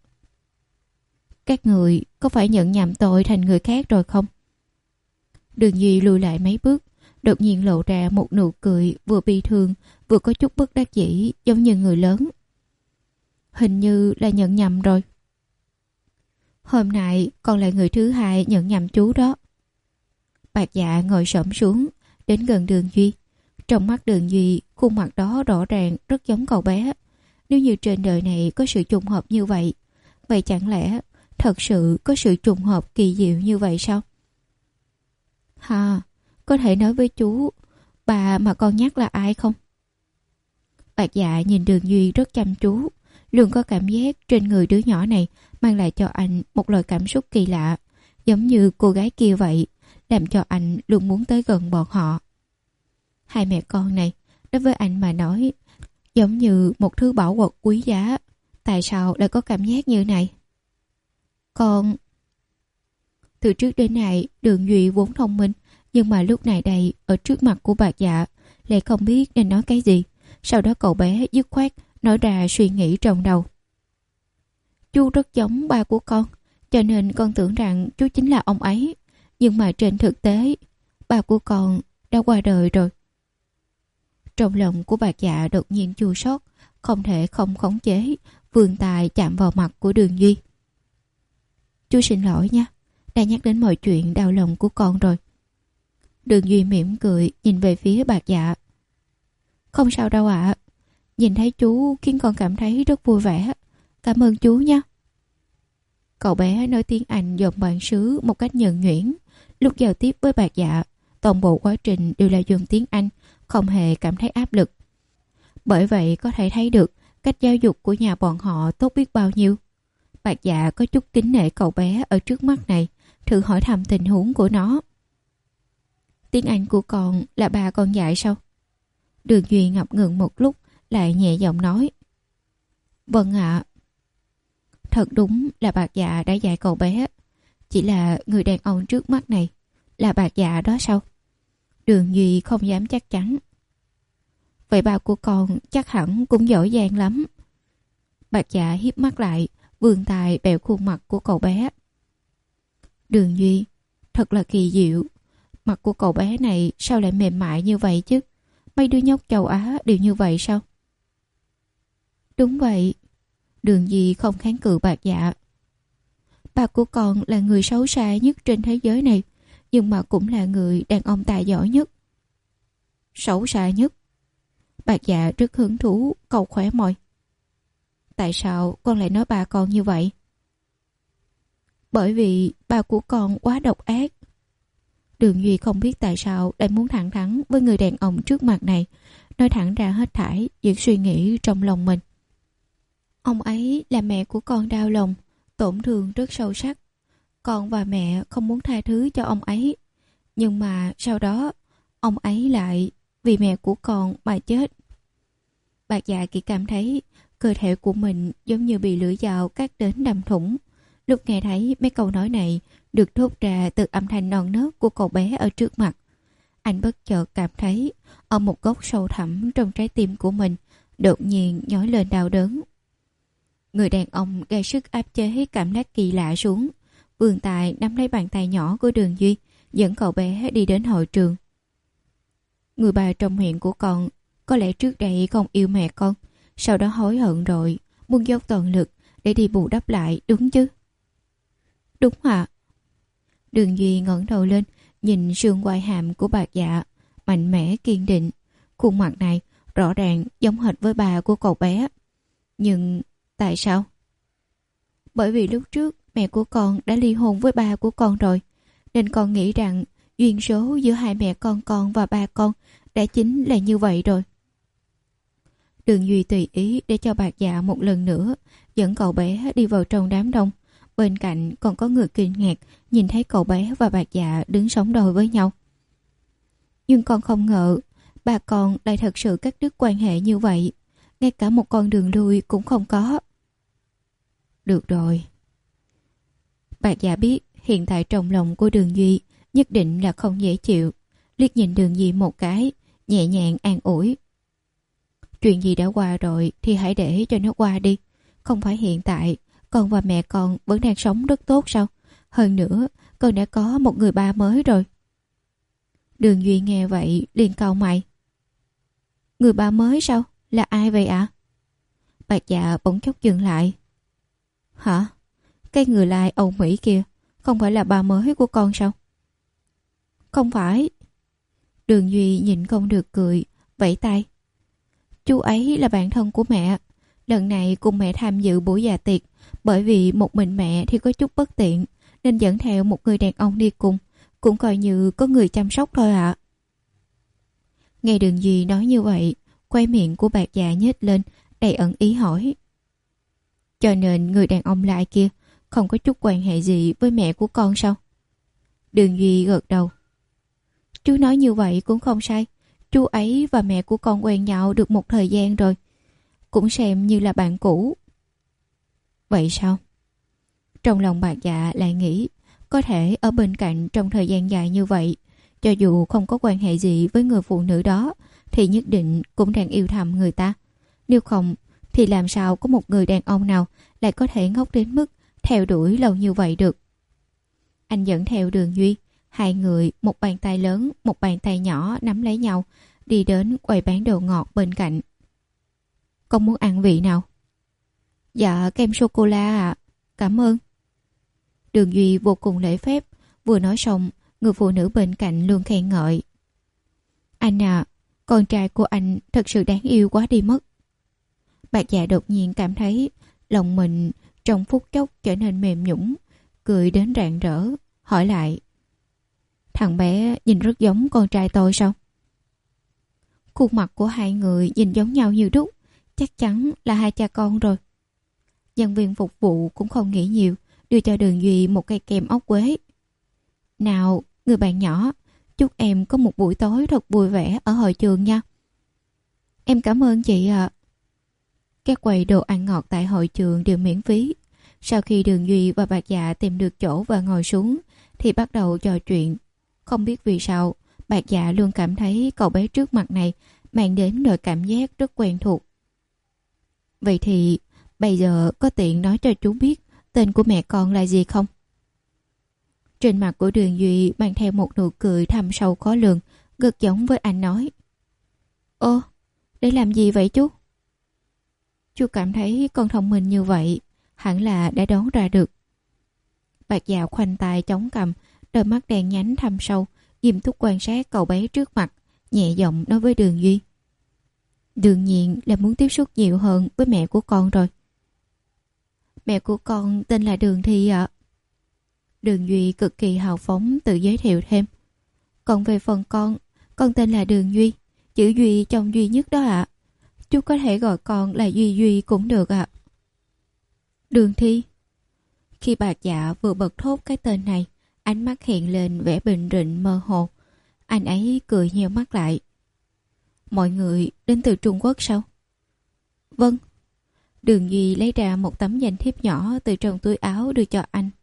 Các người có phải nhận nhầm tôi thành người khác rồi không? Đường Duy lùi lại mấy bước, đột nhiên lộ ra một nụ cười vừa bi thương vừa có chút bất đắc dĩ, giống như người lớn. Hình như là nhận nhầm rồi. Hôm nay còn là người thứ hai nhận nhầm chú đó. Bạc Dạ ngồi xổm xuống, đến gần Đường Duy. Trong mắt Đường Duy, khuôn mặt đó rõ ràng rất giống cậu bé. Nếu như trên đời này có sự trùng hợp như vậy, vậy chẳng lẽ thật sự có sự trùng hợp kỳ diệu như vậy sao? Ha, có thể nói với chú, bà mà con nhắc là ai không? Bạc Dạ nhìn Đường Duy rất chăm chú, luôn có cảm giác trên người đứa nhỏ này mang lại cho anh một loại cảm xúc kỳ lạ, giống như cô gái kia vậy, làm cho anh luôn muốn tới gần bọn họ. Hai mẹ con này, đối với anh mà nói, giống như một thứ bảo vật quý giá. Tại sao lại có cảm giác như này? Con... Từ trước đến nay, Đường Duy vốn thông minh, nhưng mà lúc này đây, ở trước mặt của Bạc Dạ, lại không biết nên nói cái gì. Sau đó cậu bé dứt khoát nói ra suy nghĩ trong đầu. Chú rất giống ba của con, cho nên con tưởng rằng chú chính là ông ấy. Nhưng mà trên thực tế, ba của con đã qua đời rồi. Trong lòng của Bạc Dạ đột nhiên chua xót, không thể không khống chế, vươn tay chạm vào mặt của Đường Duy. Chú xin lỗi nha, đã nhắc đến mọi chuyện đau lòng của con rồi. Đường Duy mỉm cười nhìn về phía Bạc Dạ. Không sao đâu ạ, à. Nhìn thấy chú khiến con cảm thấy rất vui vẻ. Cảm ơn chú nha. Cậu bé nói tiếng Anh giọng bản xứ một cách nhuần nhuyễn, Lúc giao tiếp với Bạc Dạ, toàn bộ quá trình đều là dùng tiếng Anh, không hề cảm thấy áp lực. Bởi vậy có thể thấy được cách giáo dục của nhà bọn họ tốt biết bao nhiêu. Bạc Dạ có chút kính nể cậu bé ở trước mắt này, thử hỏi thăm tình huống của nó. Tiếng Anh của con là bà con dạy sao? Đường Duy ngập ngừng một lúc, lại nhẹ giọng nói. Vâng ạ. Thật đúng là Bạc Dạ đã dạy cậu bé. Chỉ là người đàn ông trước mắt này là Bạc Dạ đó sao? Đường Duy không dám chắc chắn. Vậy bà của con chắc hẳn cũng giỏi giang lắm. Bạc Dạ hiếp mắt lại, vươn tay bẹo khuôn mặt của cậu bé. Đường Duy, thật là kỳ diệu. Mặt của cậu bé này sao lại mềm mại như vậy chứ? Mấy đứa nhóc châu Á đều như vậy sao? Đúng vậy. Đường Duy không kháng cự Bạc Dạ. Bà của con là người xấu xa nhất trên thế giới này, nhưng mà cũng là người đàn ông tài giỏi nhất. Xấu xa nhất? Bạc Dạ rất hứng thú, cầu khỏe môi. Tại sao con lại nói bà con như vậy? Bởi vì bà của con quá độc ác. Đường Duy không biết tại sao lại muốn thẳng thắn với người đàn ông trước mặt này, nói thẳng ra hết thảy những suy nghĩ trong lòng mình. Ông ấy là mẹ của con đau lòng, tổn thương rất sâu sắc. Con và mẹ không muốn tha thứ cho ông ấy. Nhưng mà sau đó, ông ấy lại vì mẹ của con mà chết. Bạc Dạ chỉ cảm thấy cơ thể của mình giống như bị lưỡi dao cắt đến đâm thủng. Lúc nghe thấy mấy câu nói này được thốt ra từ âm thanh non nớt của cậu bé ở trước mặt, anh bất chợt cảm thấy ở một góc sâu thẳm trong trái tim của mình đột nhiên nhói lên đau đớn. Người đàn ông gây sức áp chế cảm giác kỳ lạ xuống, vươn tay nắm lấy bàn tay nhỏ của Đường Duy, dẫn cậu bé đi đến hội trường. Người bà trong huyện của con có lẽ trước đây không yêu mẹ con, sau đó hối hận rồi, muốn dốc toàn lực để đi bù đắp lại, đúng chứ? Đúng ạ. Đường Duy ngẩng đầu lên, nhìn sườn quai hàm của Bạc Dạ, mạnh mẽ kiên định. Khuôn mặt này rõ ràng giống hệt với bà của cậu bé. Nhưng tại sao? Bởi vì lúc trước mẹ của con đã ly hôn với ba của con rồi, nên con nghĩ rằng duyên số giữa hai mẹ con con và ba con đã chính là như vậy rồi. Đường Duy tùy ý để cho Bạc Dạ một lần nữa dẫn cậu bé đi vào trong đám đông. Bên cạnh còn có người kinh ngạc nhìn thấy cậu bé và Bạc Dạ đứng sóng đôi với nhau. Nhưng con không ngờ bà con lại thật sự cắt đứt quan hệ như vậy, ngay cả một con đường lui cũng không có. Được rồi. Bạc Dạ biết hiện tại trong lòng của Đường Duy nhất định là không dễ chịu, liếc nhìn Đường Duy một cái, nhẹ nhàng an ủi. Chuyện gì đã qua rồi thì hãy để cho nó qua đi. Không phải hiện tại con và mẹ con vẫn đang sống rất tốt sao? Hơn nữa con đã có một người ba mới rồi. Đường Duy nghe vậy liền cau mày. Người ba mới sao? Là ai vậy ạ? À? Bạc Dạ bỗng chốc dừng lại. Hả? Cái người lai Âu Mỹ kia không phải là ba mới của con sao? Không phải. Đường Duy nhịn không được cười, vẫy tay. Chú ấy là bạn thân của mẹ. Lần này cùng mẹ tham dự buổi dạ tiệc, bởi vì một mình mẹ thì có chút bất tiện, nên dẫn theo một người đàn ông đi cùng, cũng coi như có người chăm sóc thôi ạ. À. Nghe Đường Duy nói như vậy, quay miệng của Bạc Dạ nhếch lên, đầy ẩn ý hỏi. Cho nên người đàn ông lại kia không có chút quan hệ gì với mẹ của con sao? Đường Duy gật đầu. Chú nói như vậy cũng không sai. Chú ấy và mẹ của con quen nhau được một thời gian rồi, cũng xem như là bạn cũ. Vậy sao? Trong lòng Bạc Dạ lại nghĩ, có thể ở bên cạnh trong thời gian dài như vậy, cho dù không có quan hệ gì với người phụ nữ đó, thì nhất định cũng đang yêu thầm người ta. Nếu không, thì làm sao có một người đàn ông nào lại có thể ngốc đến mức theo đuổi lâu như vậy được. Anh dẫn theo Đường Duy, hai người một bàn tay lớn, một bàn tay nhỏ nắm lấy nhau, đi đến quầy bán đồ ngọt bên cạnh. Con muốn ăn vị nào? Dạ kem sô-cô-la ạ. À. Cảm ơn. Đường Duy vô cùng lễ phép, vừa nói xong, người phụ nữ bên cạnh luôn khen ngợi. Anh à, con trai của anh thật sự đáng yêu quá đi mất. Bạc Dạ đột nhiên cảm thấy lòng mình trong phút chốc trở nên mềm nhũn, cười đến rạng rỡ, hỏi lại. Thằng bé nhìn rất giống con trai tôi sao? Khuôn mặt của hai người nhìn giống nhau như đúc, chắc chắn là hai cha con rồi. Nhân viên phục vụ cũng không nghĩ nhiều, đưa cho Đường Duy một cây kem ốc quế. Nào, người bạn nhỏ, chúc em có một buổi tối thật vui vẻ ở hội trường nha. Em cảm ơn chị ạ. À. Các quầy đồ ăn ngọt tại hội trường đều miễn phí. Sau khi Đường Duy và Bạc Dạ tìm được chỗ và ngồi xuống, thì bắt đầu trò chuyện. Không biết vì sao, Bạc Dạ luôn cảm thấy cậu bé trước mặt này mang đến loại cảm giác rất quen thuộc. Vậy thì bây giờ có tiện nói cho chú biết tên của mẹ con là gì không? Trên mặt của Đường Duy mang theo một nụ cười thâm sâu khó lường, gật giống với anh nói. Ô, để làm gì vậy chú? Chú cảm thấy con thông minh như vậy, hẳn là đã đoán ra được. Bạc Dạ khoanh tay chống cằm, đôi mắt đen nhánh thâm sâu, nghiêm túc quan sát cậu bé trước mặt, nhẹ giọng nói với Đường Duy. Đương nhiên là muốn tiếp xúc nhiều hơn với mẹ của con rồi. Mẹ của con tên là Đường Thi ạ. À. Đường Duy cực kỳ hào phóng tự giới thiệu thêm. Còn về phần con, con tên là Đường Duy, chữ Duy trong duy nhất đó ạ. À. Chú có thể gọi con là Duy Duy cũng được ạ. À. Đường Thi. Khi Bạc Dạ vừa bật thốt cái tên này, ánh mắt hiện lên vẻ bình rịnh mơ hồ. Anh ấy cười nheo mắt lại. Mọi người đến từ Trung Quốc sao? Vâng. Đường Duy lấy ra một tấm danh thiếp nhỏ từ trong túi áo đưa cho anh.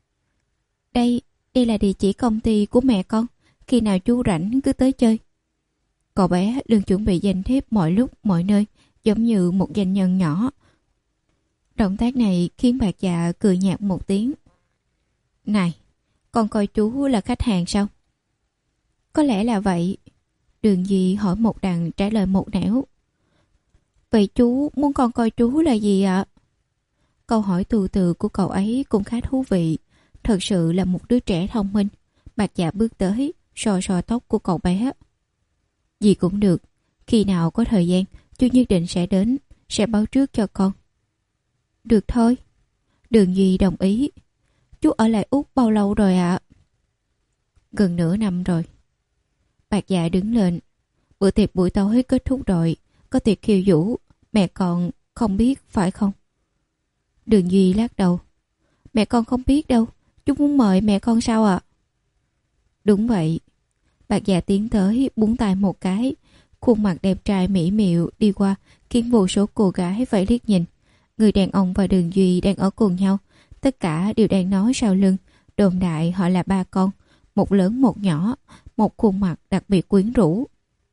Đây, đây là địa chỉ công ty của mẹ con. Khi nào chú rảnh cứ tới chơi. Cậu bé luôn chuẩn bị danh thiếp mọi lúc mọi nơi, giống như một doanh nhân nhỏ. Động tác này khiến Bạc Dạ cười nhạt một tiếng. Này, con coi chú là khách hàng sao? Có lẽ là vậy. Đường Duy hỏi một đằng trả lời một nẻo. Vậy chú muốn con coi chú là gì ạ? Câu hỏi từ từ của cậu ấy cũng khá thú vị. Thật sự là một đứa trẻ thông minh. Bạc Dạ bước tới, sò sò tóc của cậu bé. Gì cũng được. Khi nào có thời gian, chú nhất định sẽ đến, sẽ báo trước cho con. Được thôi. Đường Duy đồng ý. Chú ở lại Úc bao lâu rồi ạ? À? Gần nửa năm rồi. Bạc Dạ đứng lên. Bữa tiệc buổi tối kết thúc rồi. Có tiệc khiêu vũ. Mẹ con không biết phải không? Đường Duy lắc đầu. Mẹ con không biết đâu. Chú muốn mời mẹ con sao ạ? À? Đúng vậy. Bạc Dạ tiến tới búng tay một cái. Khuôn mặt đẹp trai mỹ miều đi qua khiến vô số cô gái phải liếc nhìn. Người đàn ông và Đường Duy đang ở cùng nhau. Tất cả đều đang nói sau lưng. Đồn đại họ là ba con. Một lớn một nhỏ. Một khuôn mặt đặc biệt quyến rũ.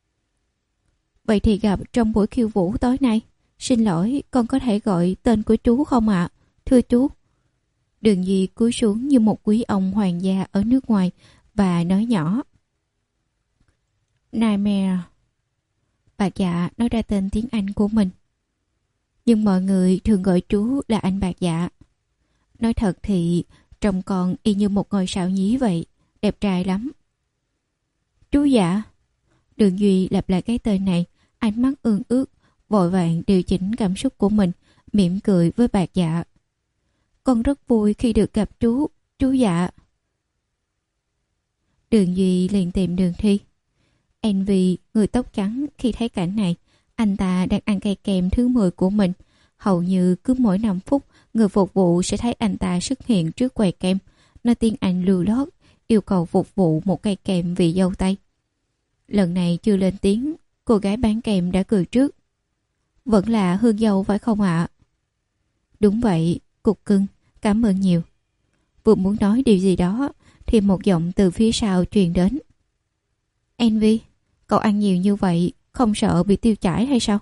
Vậy thì gặp trong buổi khiêu vũ tối nay. Xin lỗi, con có thể gọi tên của chú không ạ? À? Thưa chú. Đường Duy cúi xuống như một quý ông hoàng gia ở nước ngoài và nói nhỏ. Nightmare. Bạc Dạ nói ra tên tiếng Anh của mình. Nhưng mọi người thường gọi chú là anh Bạc Dạ. Nói thật thì trông con y như một ngôi sao nhí vậy. Đẹp trai lắm. Chú Dạ. Đường Duy lặp lại cái tên này. Ánh mắt ương ước, vội vàng điều chỉnh cảm xúc của mình, mỉm cười với Bạc Dạ. Con rất vui khi được gặp chú, chú Dạ. Đường Duy liền tìm Đường Thi. Envy, người tóc trắng, khi thấy cảnh này, anh ta đang ăn cây kem thứ mười của mình. Hầu như cứ mỗi năm phút, người phục vụ sẽ thấy anh ta xuất hiện trước quầy kem, nói tiếng Anh lưu lót, yêu cầu phục vụ một cây kem vị dâu tây. Lần này chưa lên tiếng, cô gái bán kem đã cười trước. Vẫn là hương dâu phải không ạ? À? Đúng vậy, cục cưng, cảm ơn nhiều. Vừa muốn nói điều gì đó, thì một giọng từ phía sau truyền đến. Envy, cậu ăn nhiều như vậy, không sợ bị tiêu chảy hay sao?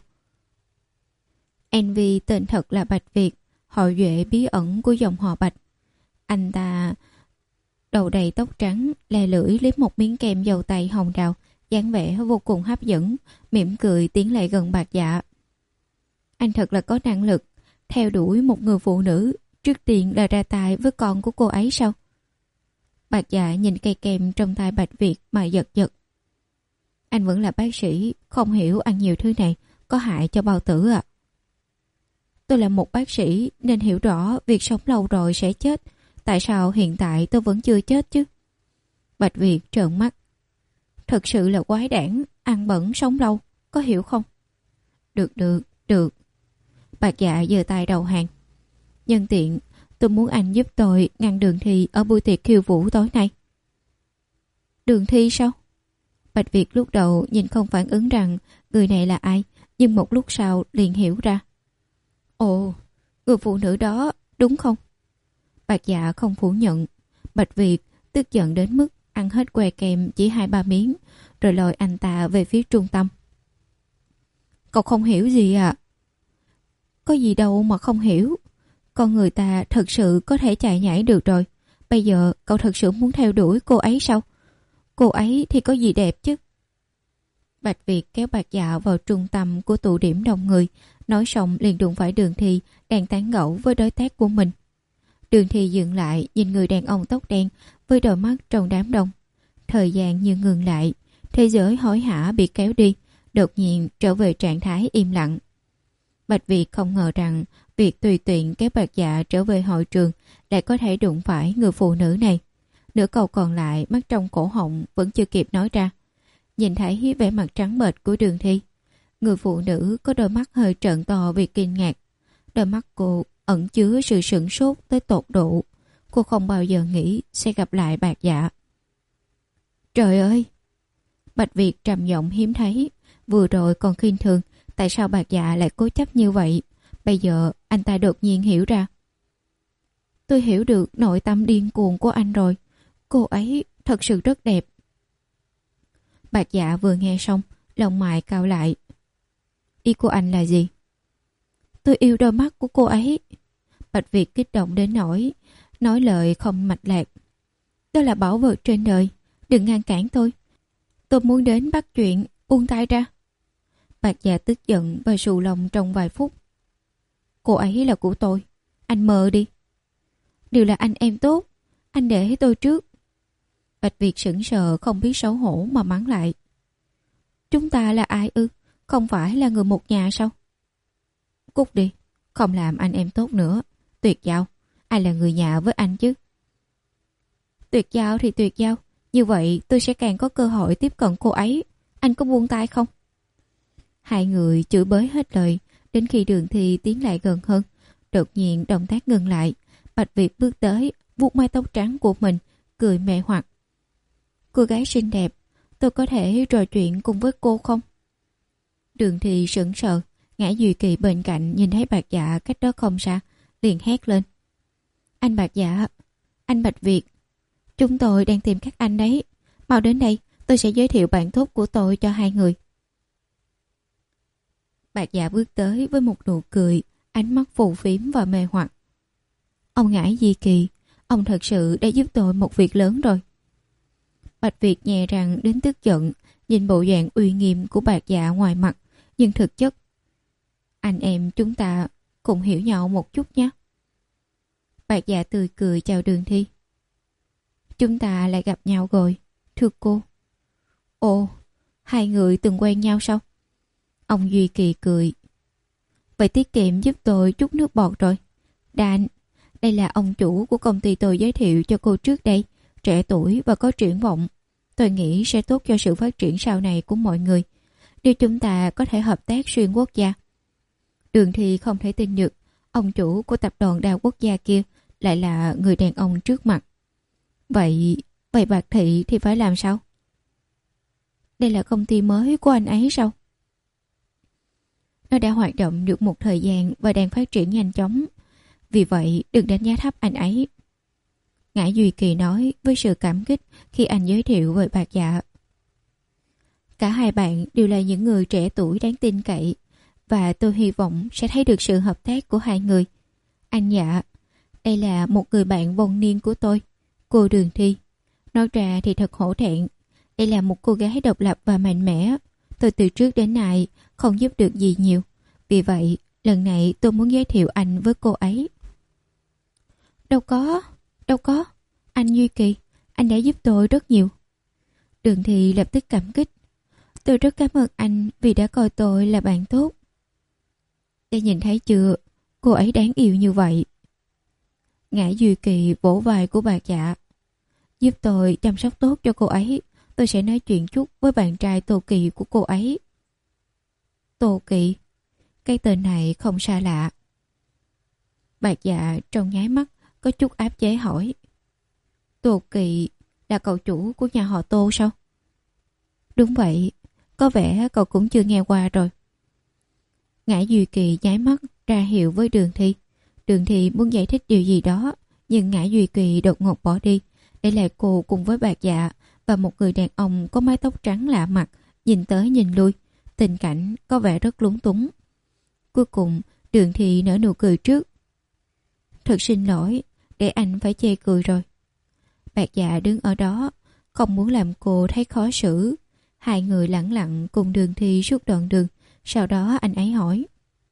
Envy tên thật là Bạch Việt, họ Duệ bí ẩn của dòng họ Bạch. Anh ta đầu đầy tóc trắng, le lưỡi lấy một miếng kem dầu tây hồng đào, dáng vẻ vô cùng hấp dẫn, mỉm cười tiến lại gần Bạc Dạ. Anh thật là có năng lực, theo đuổi một người phụ nữ, trước tiên là ra tay với con của cô ấy sao? Bạc Dạ nhìn cây kem trong tay Bạch Việt mà giật giật. Anh vẫn là bác sĩ, không hiểu ăn nhiều thứ này có hại cho bao tử à? Tôi là một bác sĩ nên hiểu rõ việc sống lâu rồi sẽ chết. Tại sao hiện tại tôi vẫn chưa chết chứ? Bạch Việt trợn mắt. Thật sự là quái đản, ăn bẩn sống lâu, có hiểu không? Được được, được. Bạch Dạ giơ tay đầu hàng. Nhân tiện, tôi muốn anh giúp tôi ngăn Đường Thi ở buổi tiệc khiêu vũ tối nay. Đường Thi sao? Bạch Việt lúc đầu nhìn không phản ứng rằng người này là ai, nhưng một lúc sau liền hiểu ra. Ồ, người phụ nữ đó, đúng không? Bạch Dạ không phủ nhận. Bạch Việt tức giận đến mức ăn hết que kem chỉ hai ba miếng, rồi lôi anh ta về phía trung tâm. Cậu không hiểu gì à? Có gì đâu mà không hiểu. Con người ta thật sự có thể chạy nhảy được rồi. Bây giờ cậu thật sự muốn theo đuổi cô ấy sao? Cô ấy thì có gì đẹp chứ? Bạch Việt kéo Bạch Dạ vào trung tâm của tụ điểm đông người, nói xong liền đụng phải Đường Thi đang tán gẫu với đối tác của mình. Đường Thi dừng lại nhìn người đàn ông tóc đen với đôi mắt trong đám đông. Thời gian như ngừng lại, thế giới hối hả bị kéo đi, đột nhiên trở về trạng thái im lặng. Bạch Việt không ngờ rằng việc tùy tiện kéo Bạch Dạ trở về hội trường lại có thể đụng phải người phụ nữ này. Nửa câu còn lại mắt trong cổ họng vẫn chưa kịp nói ra. Nhìn thấy vẻ mặt trắng bệch của Đường Thi, người phụ nữ có đôi mắt hơi trợn to vì kinh ngạc. Đôi mắt cô ẩn chứa sự sửng sốt tới tột độ. Cô không bao giờ nghĩ sẽ gặp lại Bạch Dạ. Trời ơi! Bạch Việt trầm giọng hiếm thấy. Vừa rồi còn khinh thường, tại sao Bạch Dạ lại cố chấp như vậy? Bây giờ anh ta đột nhiên hiểu ra. Tôi hiểu được nội tâm điên cuồng của anh rồi. Cô ấy thật sự rất đẹp. Bạch Dạ vừa nghe xong, lông mày cau lại. Ý của anh là gì? Tôi yêu đôi mắt của cô ấy. Bạch Việt kích động đến nỗi nói lời không mạch lạc. Đó là bảo vật trên đời, đừng ngăn cản tôi. Tôi muốn đến bắt chuyện, buông tay ra. Bạch Dạ tức giận và xù lông trong vài phút. Cô ấy là của tôi, anh mơ đi. Đều là anh em tốt, anh để tôi trước. Bạch Việt sững sờ không biết xấu hổ mà mắng lại. Chúng ta là ai ư? Không phải là người một nhà sao? Cút đi, không làm anh em tốt nữa. Tuyệt giao, ai là người nhà với anh chứ? Tuyệt giao thì tuyệt giao, như vậy tôi sẽ càng có cơ hội tiếp cận cô ấy. Anh có buông tay không? Hai người chửi bới hết lời, đến khi Đường Thi tiến lại gần hơn, đột nhiên động tác ngừng lại. Bạch Việt bước tới, vuốt mái tóc trắng của mình, cười mê hoặc. Cô gái xinh đẹp, tôi có thể trò chuyện cùng với cô không? Đường Thi sững sờ, Ngã Duy Kỳ bên cạnh nhìn thấy Bạch Dạ cách đó không xa, liền hét lên. Anh Bạch Dạ, anh Bạch Việt, chúng tôi đang tìm các anh đấy. Mau đến đây, tôi sẽ giới thiệu bạn tốt của tôi cho hai người. Bạch Dạ bước tới với một nụ cười, ánh mắt phù phiếm và mê hoặc. Ông Ngã Di Kỳ, ông thật sự đã giúp tôi một việc lớn rồi. Bạch Việt nhè răng đến tức giận, nhìn bộ dạng uy nghiêm của Bạch Dạ ngoài mặt, nhưng thực chất. Anh em chúng ta cùng hiểu nhau một chút nhé. Bạch Dạ tươi cười chào Đường Thi. Chúng ta lại gặp nhau rồi, thưa cô. Ồ, hai người từng quen nhau sao? Ông Duy Kỳ cười. Vậy tiết kiệm giúp tôi chút nước bọt rồi. Đàn, đây là ông chủ của công ty tôi giới thiệu cho cô trước đây, trẻ tuổi và có triển vọng. Tôi nghĩ sẽ tốt cho sự phát triển sau này của mọi người, nếu chúng ta có thể hợp tác xuyên quốc gia. Đường Thi không thể tin được, ông chủ của tập đoàn đa quốc gia kia lại là người đàn ông trước mặt. Vậy, vậy Bạch Thị thì phải làm sao? Đây là công ty mới của anh ấy sao? Nó đã hoạt động được một thời gian và đang phát triển nhanh chóng. Vì vậy đừng đánh giá thấp anh ấy. Ngã Duy Kỳ nói với sự cảm kích khi anh giới thiệu với Bạch Dạ. Cả hai bạn đều là những người trẻ tuổi đáng tin cậy, và tôi hy vọng sẽ thấy được sự hợp tác của hai người. Anh Dạ, đây là một người bạn vong niên của tôi, cô Đường Thi. Nói ra thì thật hổ thẹn. Đây là một cô gái độc lập và mạnh mẽ. Tôi từ trước đến nay không giúp được gì nhiều. Vì vậy, lần này tôi muốn giới thiệu anh với cô ấy. Đâu có, đâu có. Anh Duy Kỳ, anh đã giúp tôi rất nhiều. Đường Thi lập tức cảm kích. Tôi rất cảm ơn anh vì đã coi tôi là bạn tốt. Đã nhìn thấy chưa, cô ấy đáng yêu như vậy. Ngã Duy Kỳ vỗ vai của Bạch Dạ. Giúp tôi chăm sóc tốt cho cô ấy. Tôi sẽ nói chuyện chút với bạn trai Tô Kỳ của cô ấy. Tô Kỳ? Cái tên này không xa lạ. Bạch Dạ trong nháy mắt có chút áp chế hỏi. Tô Kỳ là cậu chủ của nhà họ Tô sao? Đúng vậy, có vẻ cậu cũng chưa nghe qua rồi. Ngã Duy Kỳ nháy mắt ra hiệu với Đường Thi. Đường Thi muốn giải thích điều gì đó, nhưng Ngã Duy Kỳ đột ngột bỏ đi, để lại cô cùng với Bạch Dạ và một người đàn ông có mái tóc trắng lạ mặt, nhìn tới nhìn lui. Tình cảnh có vẻ rất lúng túng. Cuối cùng Đường Thi nở nụ cười trước. Thật xin lỗi, để anh phải chê cười rồi. Bạch Dạ đứng ở đó, không muốn làm cô thấy khó xử. Hai người lẳng lặng cùng Đường Thi suốt đoạn đường. Sau đó anh ấy hỏi.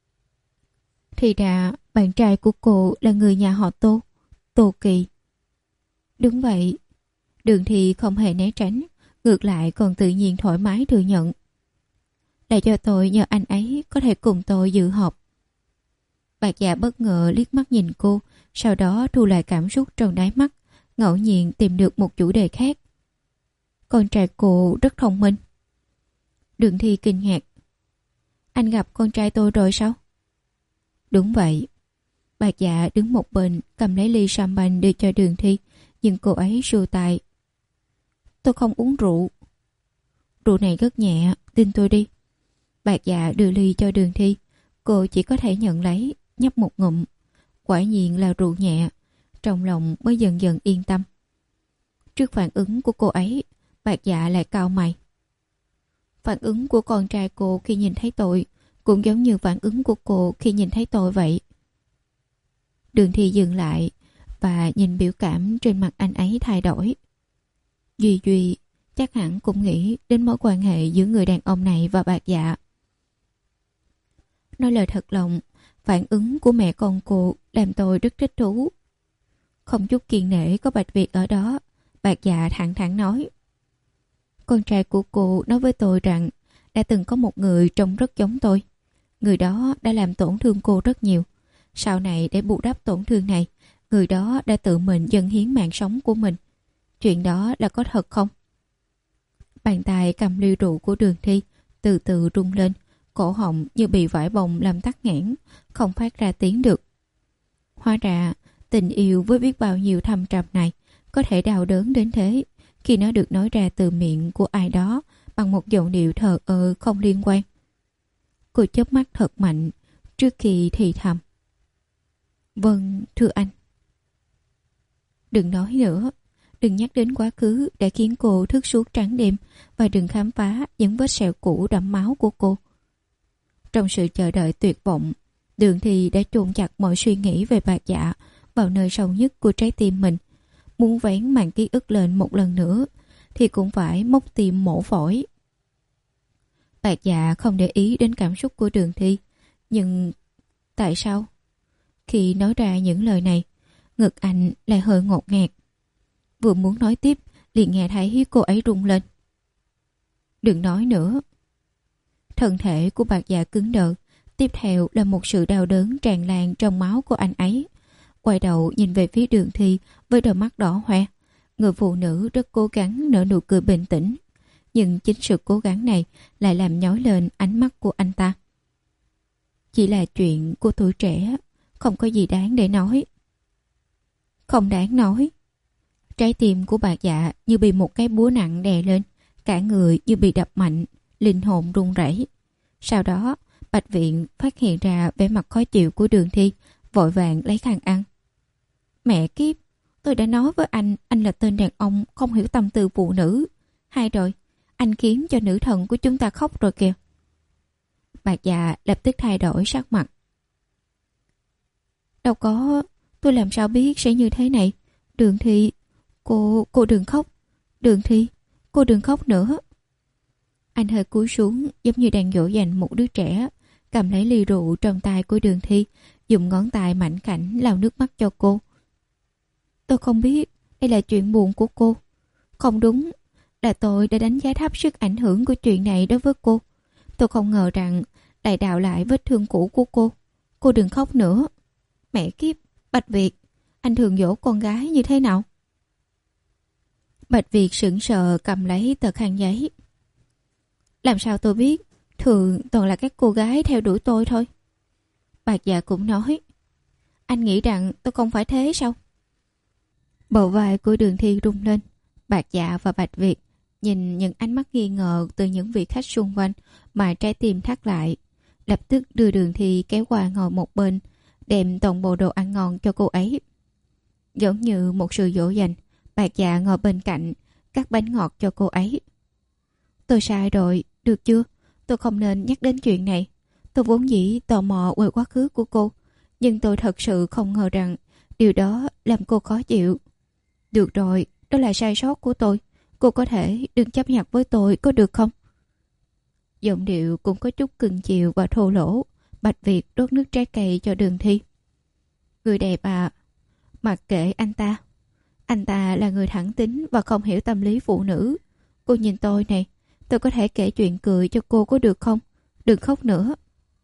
Thì ra bạn trai của cô là người nhà họ Tô, Tô Kỳ. Đúng vậy. Đường Thi không hề né tránh, ngược lại còn tự nhiên thoải mái thừa nhận. Là cho tôi nhờ anh ấy có thể cùng tôi dự họp. Bạch Dạ bất ngờ liếc mắt nhìn cô, sau đó thu lại cảm xúc trong đáy mắt, ngẫu nhiên tìm được một chủ đề khác. Con trai cô rất thông minh. Đường Thi kinh ngạc. Anh gặp con trai tôi rồi sao? Đúng vậy. Bạch Dạ đứng một bên cầm lấy ly champagne đưa cho Đường Thi, nhưng cô ấy xua tay. Tôi không uống rượu. Rượu này rất nhẹ, tin tôi đi. Bạch Dạ đưa ly cho Đường Thi. Cô chỉ có thể nhận lấy, nhấp một ngụm. Quả nhiên là rượu nhẹ. Trong lòng mới dần dần yên tâm. Trước phản ứng của cô ấy, Bạch Dạ lại cau mày. Phản ứng của con trai cô khi nhìn thấy tôi cũng giống như phản ứng của cô khi nhìn thấy tôi vậy. Đường Thi dừng lại và nhìn biểu cảm trên mặt anh ấy thay đổi. Duy Duy chắc hẳn cũng nghĩ đến mối quan hệ giữa người đàn ông này và Bạch Dạ. Nói lời thật lòng, phản ứng của mẹ con cô làm tôi rất thích thú. Không chút kiêng nể có Bạch Việt ở đó, Bạch Dạ thẳng thắn nói. Con trai của cô nói với tôi rằng đã từng có một người trông rất giống tôi. Người đó đã làm tổn thương cô rất nhiều. Sau này để bù đắp tổn thương này, người đó đã tự mình dâng hiến mạng sống của mình. Chuyện đó là có thật không? Bàn tay cầm ly rượu của Đường Thi từ từ rung lên, cổ họng như bị vải bồng làm tắc nghẽn, không phát ra tiếng được. Hóa ra tình yêu với biết bao nhiêu thâm trầm này có thể đau đớn đến thế khi nó được nói ra từ miệng của ai đó bằng một giọng điệu thờ ơ không liên quan. Cô chớp mắt thật mạnh trước khi thì thầm. Vâng, thưa anh. Đừng nói nữa, đừng nhắc đến quá khứ đã khiến cô thức suốt trắng đêm, và đừng khám phá những vết sẹo cũ đẫm máu của cô. Trong sự chờ đợi tuyệt vọng, Đường Thi đã chôn chặt mọi suy nghĩ về Bạch Dạ vào nơi sâu nhất của trái tim mình. Muốn vén màn ký ức lên một lần nữa thì cũng phải móc tim mổ phổi. Bạch Dạ không để ý đến cảm xúc của Đường Thi. Nhưng tại sao khi nói ra những lời này, ngực anh lại hơi ngột ngạt. Vừa muốn nói tiếp liền nghe thấy cô ấy rung lên. Đừng nói nữa. Thân thể của Bạch Dạ cứng đờ. Tiếp theo là một sự đau đớn tràn lan trong máu của anh ấy. Quay đầu nhìn về phía Đường Thi với đôi mắt đỏ hoe. Người phụ nữ rất cố gắng nở nụ cười bình tĩnh, nhưng chính sự cố gắng này lại làm nhói lên ánh mắt của anh ta. Chỉ là chuyện của tuổi trẻ, không có gì đáng để nói. Không đáng nói. Trái tim của Bạch Dạ như bị một cái búa nặng đè lên, cả người như bị đập mạnh, linh hồn run rẩy. Sau đó Bạch Viện phát hiện ra vẻ mặt khó chịu của Đường Thi, vội vàng lấy khăn ăn. Mẹ kiếp, tôi đã nói với anh, anh là tên đàn ông không hiểu tâm tư phụ nữ. Hay rồi, anh khiến cho nữ thần của chúng ta khóc rồi kìa. Bạch Dạ lập tức thay đổi sắc mặt. Đâu có, tôi làm sao biết sẽ như thế này. Đường Thi, cô, cô đừng khóc. Đường Thi, cô đừng khóc nữa. Anh hơi cúi xuống giống như đang dỗ dành một đứa trẻ, cầm lấy ly rượu trong tay của Đường Thi, dùng ngón tay mảnh khảnh lau nước mắt cho cô. Tôi không biết đây là chuyện buồn của cô. Không đúng, là tôi đã đánh giá thấp sức ảnh hưởng của chuyện này đối với cô. Tôi không ngờ rằng lại đào lại vết thương cũ của cô. Cô đừng khóc nữa. Mẹ kiếp, Bạch Việt, anh thường dỗ con gái như thế nào? Bạch Việt sững sờ cầm lấy tờ khăn giấy. Làm sao tôi biết? Thường toàn là các cô gái theo đuổi tôi thôi. Bạch Dạ cũng nói. Anh nghĩ rằng tôi không phải thế sao? Bờ vai của Đường Thi rung lên. Bạch Dạ và Bạch Việt nhìn những ánh mắt nghi ngờ từ những vị khách xung quanh mà trái tim thắt lại. Lập tức đưa Đường Thi kéo qua ngồi một bên, đem toàn bộ đồ ăn ngon cho cô ấy. Giống như một sự dỗ dành, Bạch Dạ ngồi bên cạnh cắt bánh ngọt cho cô ấy. Tôi sai rồi, được chưa? Tôi không nên nhắc đến chuyện này. Tôi vốn dĩ tò mò về quá khứ của cô, nhưng tôi thật sự không ngờ rằng điều đó làm cô khó chịu. Được rồi, đó là sai sót của tôi. Cô có thể đừng chấp nhặt với tôi, có được không? Giọng điệu cũng có chút cưng chiều và thô lỗ. Bạch Việt đốt nước trái cây cho Đường Thi. Người đẹp à, mặc kệ anh ta. Anh ta là người thẳng tính và không hiểu tâm lý phụ nữ. Cô nhìn tôi này, tôi có thể kể chuyện cười cho cô có được không? Đừng khóc nữa.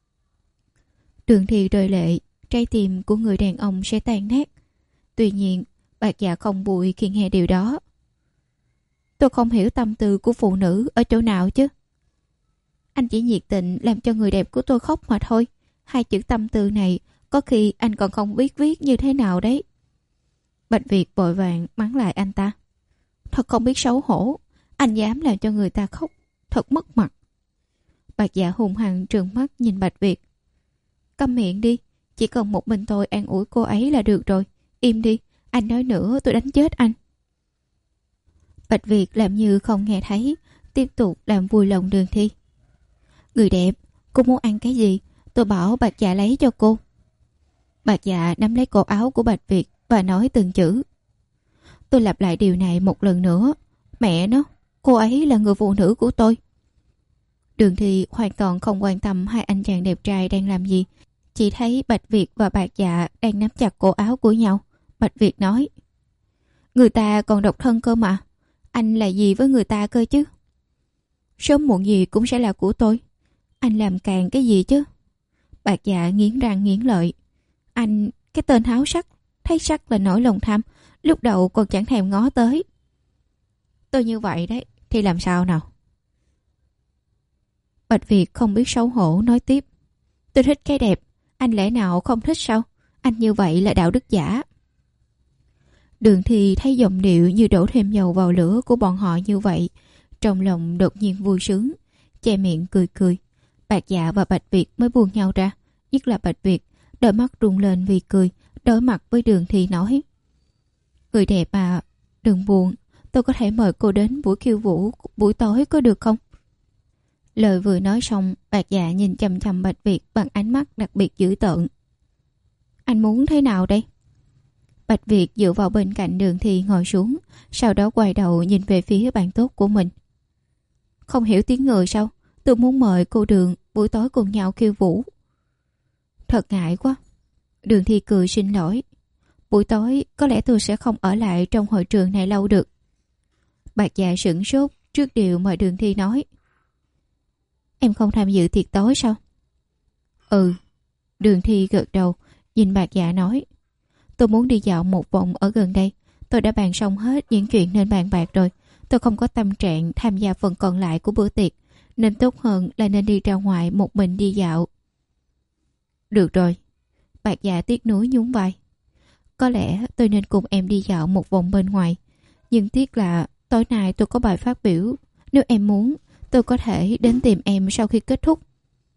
Đường Thi rơi lệ, trái tim của người đàn ông sẽ tan nát. Tuy nhiên, Bạch Dạ không vui khi nghe điều đó. Tôi không hiểu tâm tư của phụ nữ ở chỗ nào chứ. Anh chỉ nhiệt tình làm cho người đẹp của tôi khóc mà thôi. Hai chữ tâm tư này có khi anh còn không biết viết như thế nào đấy. Bạch Việt vội vàng mắng lại anh ta. Thật không biết xấu hổ. Anh dám làm cho người ta khóc. Thật mất mặt. Bạch Dạ hùng hăng trừng mắt nhìn Bạch Việt. Câm miệng đi. Chỉ cần một mình tôi an ủi cô ấy là được rồi. Im đi. Anh nói nữa tôi đánh chết anh. Bạch Việt làm như không nghe thấy, tiếp tục làm vui lòng Đường Thi. Người đẹp, cô muốn ăn cái gì? Tôi bảo Bạch Dạ lấy cho cô. Bạch Dạ nắm lấy cổ áo của Bạch Việt và nói từng chữ. Tôi lặp lại điều này một lần nữa. Mẹ nó, cô ấy là người phụ nữ của tôi. Đường Thi hoàn toàn không quan tâm hai anh chàng đẹp trai đang làm gì. Chỉ thấy Bạch Việt và Bạch Dạ đang nắm chặt cổ áo của nhau. Bạch Việt nói. Người ta còn độc thân cơ mà. Anh là gì với người ta cơ chứ? Sớm muộn gì cũng sẽ là của tôi. Anh làm càng cái gì chứ? Bạch Dạ nghiến răng nghiến lợi. Anh, cái tên háo sắc, thấy sắc là nổi lòng tham, lúc đầu còn chẳng thèm ngó tới. Tôi như vậy đấy, thì làm sao nào? Bạch Việt không biết xấu hổ nói tiếp. Tôi thích cái đẹp, anh lẽ nào không thích sao? Anh như vậy là đạo đức giả. Đường Thi thấy giọng điệu như đổ thêm dầu vào lửa của bọn họ như vậy, trong lòng đột nhiên vui sướng, che miệng cười cười. Bạch Dạ và Bạch Việt mới buông nhau ra, nhất là Bạch Việt, đôi mắt rung lên vì cười, đối mặt với Đường Thi nói. Người đẹp à, đừng buồn, tôi có thể mời cô đến buổi khiêu vũ buổi tối có được không? Lời vừa nói xong, Bạch Dạ nhìn chằm chằm Bạch Việt bằng ánh mắt đặc biệt dữ tợn. Anh muốn thế nào đây? Bạch Việt dựa vào bên cạnh Đường Thi ngồi xuống, sau đó quay đầu nhìn về phía bạn tốt của mình. Không hiểu tiếng người sao? Tôi muốn mời cô Đường buổi tối cùng nhau khiêu vũ. Thật ngại quá. Đường Thi cười xin lỗi. Buổi tối có lẽ tôi sẽ không ở lại trong hội trường này lâu được. Bạch Dạ sửng sốt trước điều mà Đường Thi nói. Em không tham dự tiệc tối sao? Ừ. Đường Thi gật đầu, nhìn Bạch Dạ nói. Tôi muốn đi dạo một vòng ở gần đây. Tôi đã bàn xong hết những chuyện nên bàn bạc rồi. Tôi không có tâm trạng tham gia phần còn lại của bữa tiệc, nên tốt hơn là nên đi ra ngoài một mình đi dạo. Được rồi. Bạch Dạ tiếc nuối nhún vai. Có lẽ tôi nên cùng em đi dạo một vòng bên ngoài. Nhưng tiếc là tối nay tôi có bài phát biểu. Nếu em muốn, tôi có thể đến tìm em sau khi kết thúc.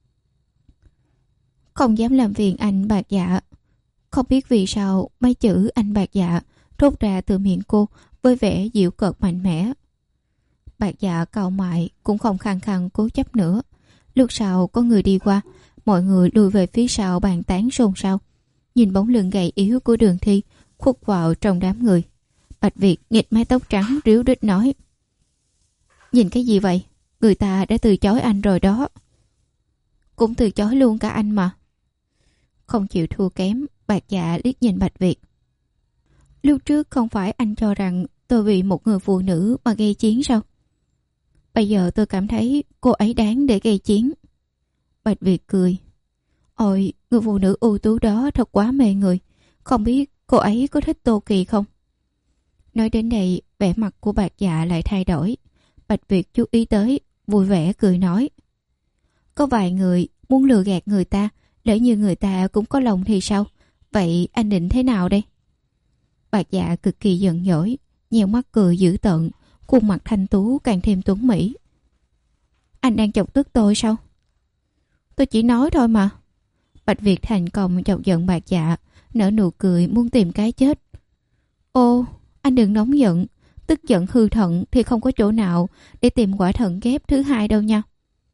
Không dám làm phiền anh Bạch Dạ. Không biết vì sao mấy chữ anh Bạch Dạ thốt ra từ miệng cô với vẻ giễu cợt mạnh mẽ. Bạch Dạ cau mày cũng không khăng khăng cố chấp nữa. Lúc sau có người đi qua, mọi người lùi về phía sau bàn tán xôn xao. Nhìn bóng lưng gầy yếu của Đường Thi khuất vào trong đám người. Bạch Việt nghịch mái tóc trắng ríu rít nói. Nhìn cái gì vậy? Người ta đã từ chối anh rồi đó. Cũng từ chối luôn cả anh mà. Không chịu thua kém, Bạch Dạ liếc nhìn Bạch Việt. Lúc trước không phải anh cho rằng tôi vì một người phụ nữ mà gây chiến sao? Bây giờ tôi cảm thấy cô ấy đáng để gây chiến. Bạch Việt cười. Ôi, người phụ nữ ưu tú đó thật quá mê người. Không biết cô ấy có thích Tô Kỳ không? Nói đến đây, vẻ mặt của Bạch Dạ lại thay đổi. Bạch Việt chú ý tới, vui vẻ cười nói. Có vài người muốn lừa gạt người ta, lỡ như người ta cũng có lòng thì sao? Vậy anh định thế nào đây? Bạch Dạ cực kỳ giận dỗi, nheo mắt cười dữ tợn, khuôn mặt thanh tú càng thêm tuấn mỹ. Anh đang chọc tức tôi sao? Tôi chỉ nói thôi mà. Bạch Việt thành công chọc giận Bạch Dạ, nở nụ cười muốn tìm cái chết. Ô, anh đừng nóng giận, tức giận hư thận thì không có chỗ nào để tìm quả thận ghép thứ hai đâu nha.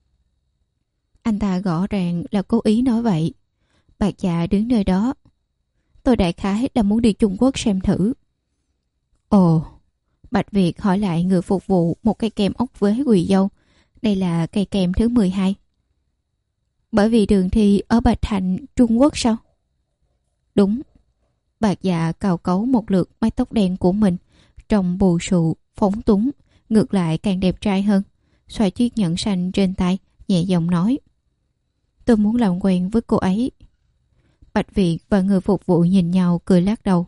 Anh ta rõ ràng là cố ý nói vậy. Bạch Dạ đứng nơi đó. Tôi đại khái là muốn đi Trung Quốc xem thử. Ồ, Bạch Việt hỏi lại người phục vụ một cây kem ốc với quỳ dâu. Đây là cây kem thứ mười hai. Bởi vì Đường Thi ở Bạch Thành, Trung Quốc sao? Đúng. Bạch Dạ cào cấu một lượt mái tóc đen của mình, trông bù xù, phóng túng, ngược lại càng đẹp trai hơn. Xoay chiếc nhẫn xanh trên tay, nhẹ giọng nói. Tôi muốn làm quen với cô ấy. Bạch Việt và người phục vụ nhìn nhau cười lắc đầu.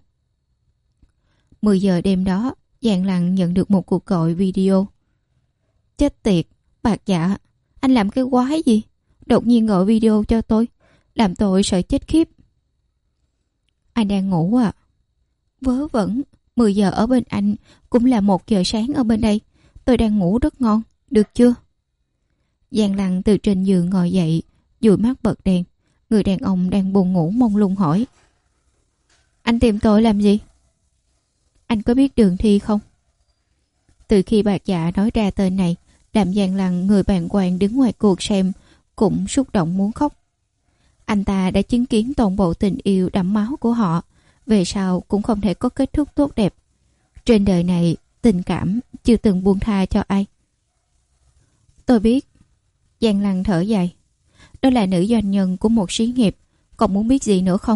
mười giờ đêm đó, Giang Lăng nhận được một cuộc gọi video. Chết tiệt, Bạch Dạ, anh làm cái quái gì? Đột nhiên gọi video cho tôi, làm tôi sợ chết khiếp. Anh đang ngủ à? Vớ vẩn, mười giờ ở bên anh cũng là một giờ sáng ở bên đây. Tôi đang ngủ rất ngon, được chưa? Giang Lăng từ trên giường ngồi dậy, dụi mắt bật đèn. Người đàn ông đang buồn ngủ mông lung hỏi. Anh tìm tôi làm gì? Anh có biết Đường Thi không? Từ khi Bạch Dạ nói ra tên này, làm Giang Lăng người bàng hoàng đứng ngoài cuộc xem cũng xúc động muốn khóc. Anh ta đã chứng kiến toàn bộ tình yêu đẫm máu của họ, về sau cũng không thể có kết thúc tốt đẹp. Trên đời này, tình cảm chưa từng buông tha cho ai. Tôi biết. Giang Lăng thở dài. Đó là nữ doanh nhân của một xí nghiệp. Còn muốn biết gì nữa không?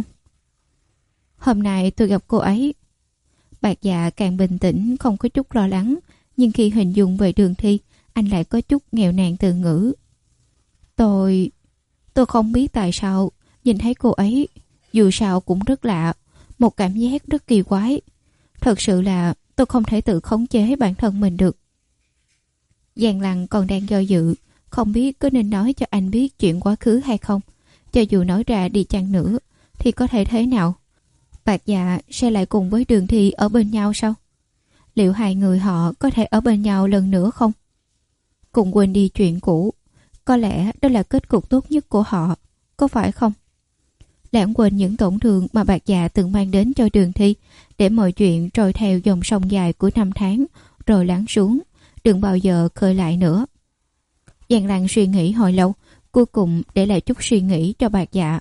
Hôm nay tôi gặp cô ấy. Bạch Dạ càng bình tĩnh, không có chút lo lắng. Nhưng khi hình dung về Đường Thi, anh lại có chút nghèo nàn từ ngữ. Tôi... Tôi không biết tại sao nhìn thấy cô ấy, dù sao cũng rất lạ, một cảm giác rất kỳ quái. Thật sự là tôi không thể tự khống chế bản thân mình được. Giang Lăng còn đang do dự, không biết có nên nói cho anh biết chuyện quá khứ hay không. Cho dù nói ra đi chăng nữa, thì có thể thế nào? Bạch Dạ sẽ lại cùng với Đường Thi ở bên nhau sao? Liệu hai người họ có thể ở bên nhau lần nữa không? Cùng quên đi chuyện cũ, có lẽ đó là kết cục tốt nhất của họ, có phải không? Lãng quên những tổn thương mà Bạch Dạ từng mang đến cho Đường Thi, để mọi chuyện trôi theo dòng sông dài của năm tháng, rồi lắng xuống, đừng bao giờ khơi lại nữa. Giang Lăng suy nghĩ hồi lâu, cuối cùng để lại chút suy nghĩ cho Bạch Dạ.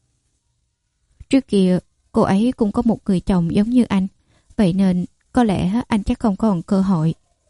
Trước kia, cô ấy cũng có một người chồng giống như anh, vậy nên có lẽ anh chắc không còn cơ hội.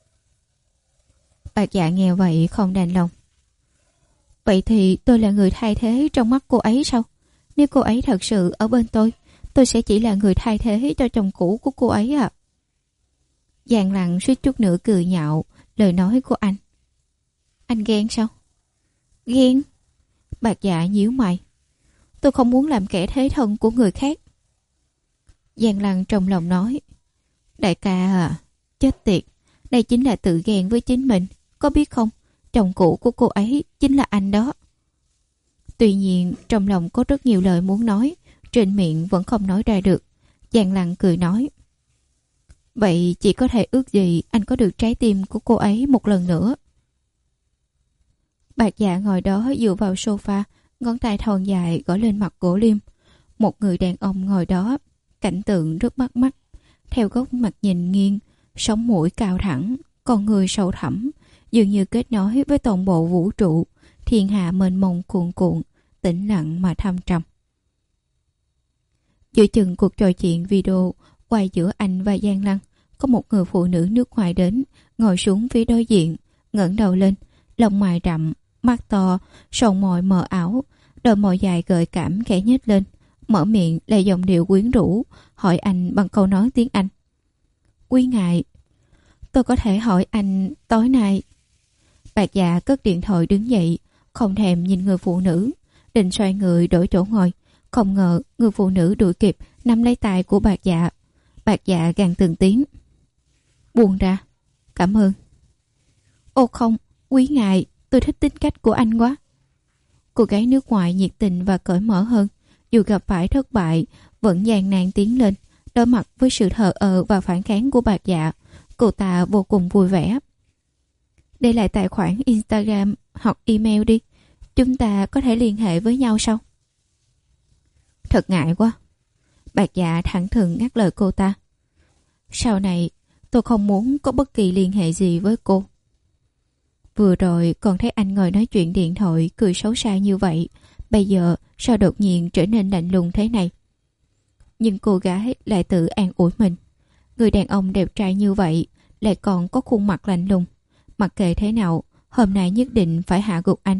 Bạch Dạ nghe vậy không đành lòng. Vậy thì tôi là người thay thế trong mắt cô ấy sao? Nếu cô ấy thật sự ở bên tôi, tôi sẽ chỉ là người thay thế cho chồng cũ của cô ấy à? Giang Lăng suýt chút nữa cười nhạo lời nói của anh. Anh ghen sao? Ghen? Bạch Dạ nhíu mày. Tôi không muốn làm kẻ thế thân của người khác. Giang Lăng trong lòng nói. Đại ca à, chết tiệt, đây chính là tự ghen với chính mình, có biết không? Chồng cũ của cô ấy chính là anh đó. Tuy nhiên trong lòng có rất nhiều lời muốn nói, trên miệng vẫn không nói ra được. Giang Lăng cười nói. Vậy chỉ có thể ước gì anh có được trái tim của cô ấy một lần nữa. Bạch Dạ ngồi đó dựa vào sofa, ngón tay thon dài gõ lên mặt gỗ liêm. Một người đàn ông ngồi đó, cảnh tượng rất bắt mắt. Theo góc mặt nhìn nghiêng, sống mũi cao thẳng, con người sâu thẳm, dường như kết nối với toàn bộ vũ trụ, thiên hạ mênh mông cuồn cuộn, tĩnh lặng mà thâm trầm. Giữa chừng cuộc trò chuyện video quay giữa anh và Giang Lăng, có một người phụ nữ nước ngoài đến, ngồi xuống phía đối diện, ngẩng đầu lên, lông mày rậm, mắt to, sầu môi mờ ảo, đôi môi dài gợi cảm khẽ nhếch lên, mở miệng là giọng điệu quyến rũ, hỏi anh bằng câu nói tiếng Anh. Quý ngài, tôi có thể hỏi anh tối nay... Bạch Dạ cất điện thoại đứng dậy, không thèm nhìn người phụ nữ, định xoay người đổi chỗ ngồi. Không ngờ người phụ nữ đuổi kịp nắm lấy tay của Bạch Dạ. Bạch Dạ gằn từng tiếng. Buông ra. Cảm ơn. Ô không, quý ngài, tôi thích tính cách của anh quá. Cô gái nước ngoài nhiệt tình và cởi mở hơn. Dù gặp phải thất bại, vẫn gian nan tiến lên. Đối mặt với sự thờ ơ và phản kháng của Bạch Dạ, cô ta vô cùng vui vẻ. Để lại tài khoản Instagram hoặc email đi. Chúng ta có thể liên hệ với nhau sau. Thật ngại quá. Bạch Dạ thẳng thừng ngắt lời cô ta. Sau này, tôi không muốn có bất kỳ liên hệ gì với cô. Vừa rồi còn thấy anh ngồi nói chuyện điện thoại cười xấu xa như vậy. Bây giờ sao đột nhiên trở nên lạnh lùng thế này? Nhưng cô gái lại tự an ủi mình. Người đàn ông đẹp trai như vậy lại còn có khuôn mặt lạnh lùng. Mặc kệ thế nào, hôm nay nhất định phải hạ gục anh.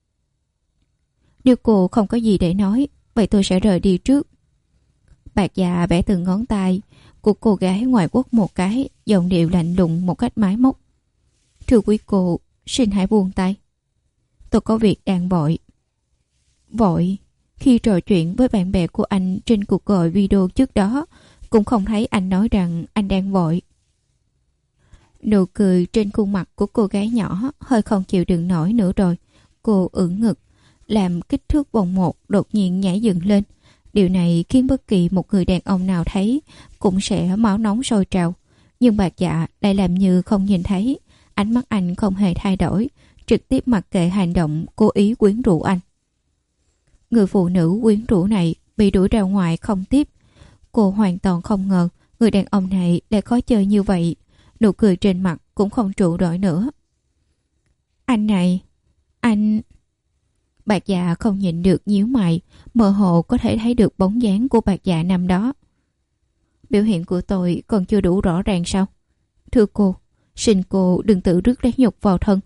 Nếu cô không có gì để nói, vậy tôi sẽ rời đi trước. Bạch Dạ vẽ từng ngón tay của cô gái ngoại quốc một cái, giọng điệu lạnh lùng một cách máy móc. Thưa quý cô, xin hãy buông tay. Tôi có việc đang vội. Vội? Khi trò chuyện với bạn bè của anh trên cuộc gọi video trước đó, cũng không thấy anh nói rằng anh đang vội. Nụ cười trên khuôn mặt của cô gái nhỏ hơi không chịu đựng nổi nữa rồi. Cô ưỡn ngực, làm kích thước vòng một đột nhiên nhảy dựng lên. Điều này khiến bất kỳ một người đàn ông nào thấy cũng sẽ máu nóng sôi trào. Nhưng Bạch Dạ lại làm như không nhìn thấy. Ánh mắt anh không hề thay đổi, trực tiếp mặc kệ hành động cố ý quyến rũ anh. Người phụ nữ quyến rũ này bị đuổi ra ngoài không tiếp. Cô hoàn toàn không ngờ người đàn ông này lại khó chơi như vậy. Nụ cười trên mặt cũng không trụ nổi nữa. Anh này, anh... Bạch Dạ không nhịn được nhíu mày, mơ hồ có thể thấy được bóng dáng của Bạch Dạ năm đó. Biểu hiện của tôi còn chưa đủ rõ ràng sao? Thưa cô, xin cô đừng tự rước lấy nhục vào thân.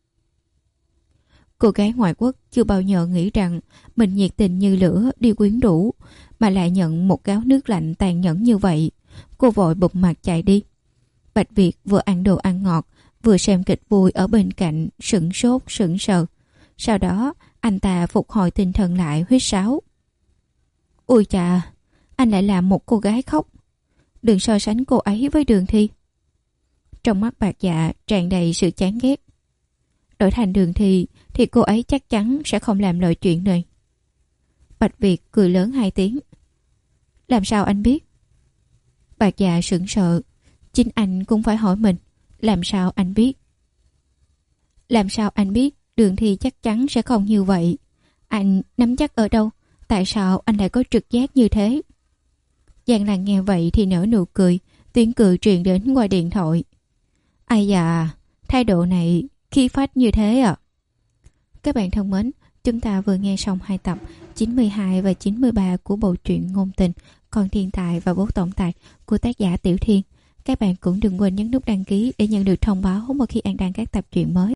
Cô gái ngoại quốc chưa bao giờ nghĩ rằng mình nhiệt tình như lửa đi quyến rũ, mà lại nhận một gáo nước lạnh tàn nhẫn như vậy. Cô vội bụp mặt chạy đi. Bạch Việt vừa ăn đồ ăn ngọt, vừa xem kịch vui ở bên cạnh, sửng sốt, sửng sờ. Sau đó, anh ta phục hồi tinh thần lại, huýt sáo. Ôi chà, anh lại làm một cô gái khóc. Đừng so sánh cô ấy với Đường Thi. Trong mắt Bạch Dạ tràn đầy sự chán ghét. Đổi thành Đường Thi thì cô ấy chắc chắn sẽ không làm loại chuyện này. Bạch Việt cười lớn hai tiếng. Làm sao anh biết? Bạch Dạ sững sờ. Chính anh cũng phải hỏi mình. Làm sao anh biết? Làm sao anh biết Đường Thi chắc chắn sẽ không như vậy? Anh nắm chắc ở đâu? Tại sao anh lại có trực giác như thế? Giang Lan nghe vậy thì nở nụ cười. Tiếng cười truyền đến qua điện thoại. Ai dạ, thái độ này khí phách như thế à? Các bạn thân mến, chúng ta vừa nghe xong hai tập chín mươi hai và chín mươi ba của bộ truyện Ngôn Tình, Con Thiên Tài và Bố Tổng Tài của tác giả Tiểu Thiên. Các bạn cũng đừng quên nhấn nút đăng ký để nhận được thông báo một khi An đăng các tập truyện mới.